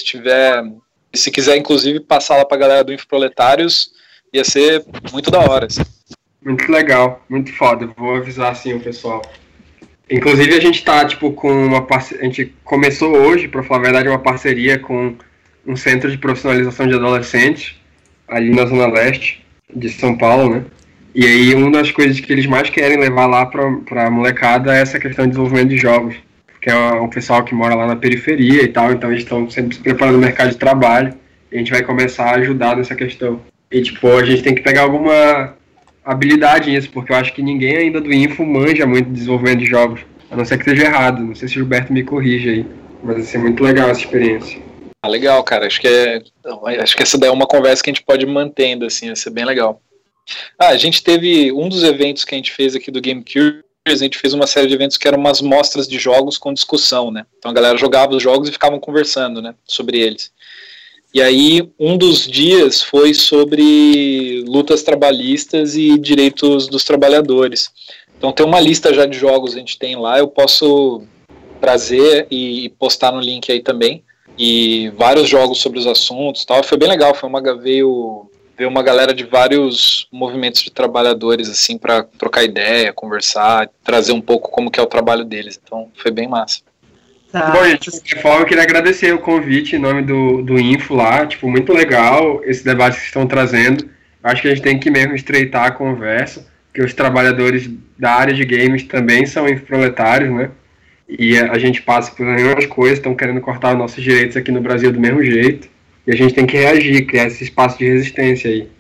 se quiser inclusive passar lá pra galera do Infoproletários, ia ser muito da hora, assim. Muito legal, muito foda, vou avisar assim o pessoal. Inclusive a gente tá, tipo, com uma parceria, a gente começou hoje, pra falar a verdade, uma parceria com um centro de profissionalização de adolescentes, ali na Zona Leste de São Paulo, né? E aí uma das coisas que eles mais querem levar lá pra molecada é essa questão de desenvolvimento de jogos, que é um pessoal que mora lá na periferia e tal, então eles estão sempre se preparando no mercado de trabalho, e a gente vai começar a ajudar nessa questão. E tipo, a gente tem que pegar alguma habilidade nisso, porque eu acho que ninguém ainda do Info manja muito de desenvolvimento de jogos, a não ser que esteja errado, não sei se o Gilberto me corrige aí, mas vai ser muito legal essa experiência. Ah, legal, cara, acho que essa daí é uma conversa que a gente pode ir mantendo, assim, vai ser bem legal. A gente teve um dos eventos que a gente fez aqui do Game Curious, a gente fez uma série de eventos que eram umas mostras de jogos com discussão, né? Então a galera jogava os jogos e ficavam conversando, né, sobre eles. E aí um dos dias foi sobre lutas trabalhistas e direitos dos trabalhadores. Então tem uma lista já de jogos que a gente tem lá, eu posso trazer e postar no link aí também. E vários jogos sobre os assuntos e tal, foi bem legal, veio uma galera de vários movimentos de trabalhadores, assim, para trocar ideia, conversar, trazer um pouco como que é o trabalho deles, então foi bem massa. Tá. Bom, gente, de forma eu queria agradecer o convite em nome do Info lá, tipo, muito legal esse debate que vocês estão trazendo, acho que a gente tem que mesmo estreitar a conversa, porque os trabalhadores da área de games também são infoproletários, né? E a gente passa por mesmas coisas, estão querendo cortar os nossos direitos aqui no Brasil do mesmo jeito, e a gente tem que reagir, criar esse espaço de resistência aí.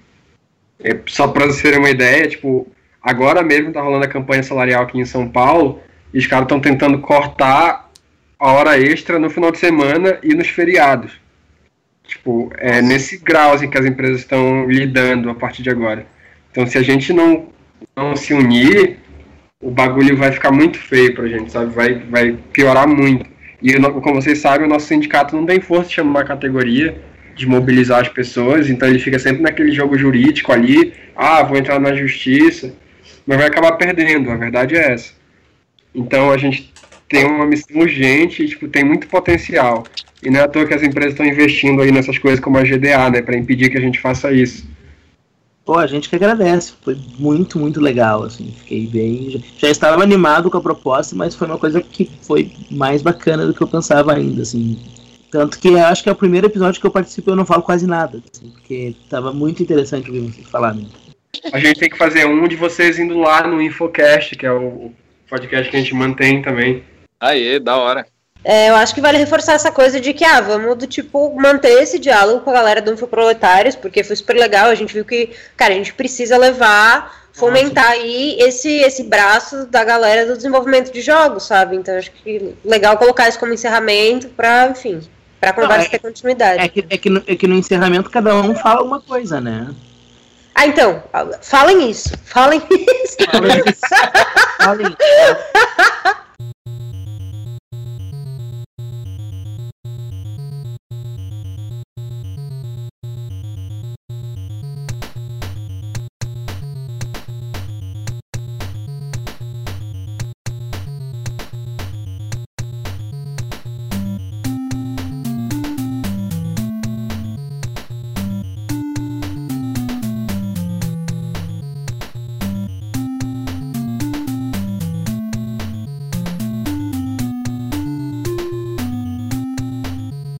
Só para vocês terem uma ideia, tipo, agora mesmo tá rolando a campanha salarial aqui em São Paulo, e os caras estão tentando cortar a hora extra no final de semana e nos feriados. Tipo, nesse grau assim, que as empresas estão lidando a partir de agora. Então, se a gente não se unir, o bagulho vai ficar muito feio pra gente, sabe? Vai piorar muito. E, como vocês sabem, o nosso sindicato não tem força de chamar a categoria, de mobilizar as pessoas, então ele fica sempre naquele jogo jurídico ali, vou entrar na justiça, mas vai acabar perdendo, a verdade é essa. Então a gente tem uma missão urgente e, tipo, tem muito potencial. E não é à toa que as empresas estão investindo aí nessas coisas como a GDA, né, para impedir que a gente faça isso. Pô, a gente que agradece, foi muito, muito legal, assim, fiquei bem... Já estava animado com a proposta, mas foi uma coisa que foi mais bacana do que eu pensava ainda, assim. Tanto que eu acho que é o primeiro episódio que eu participo e eu não falo quase nada, assim, porque estava muito interessante ouvir vocês falarem. A gente tem que fazer um de vocês indo lá no Infocast, que é o podcast que a gente mantém também. Aê, da hora. Eu acho que vale reforçar essa coisa de que, vamos, manter esse diálogo com a galera do Infoproletários, porque foi super legal, a gente viu que, cara, a gente precisa fomentar aí esse braço da galera do desenvolvimento de jogos, sabe? Então, acho que legal colocar isso como encerramento pra, enfim, pra conversa ter continuidade. É que no encerramento cada um fala uma coisa, né? Então, falem isso. Falem isso.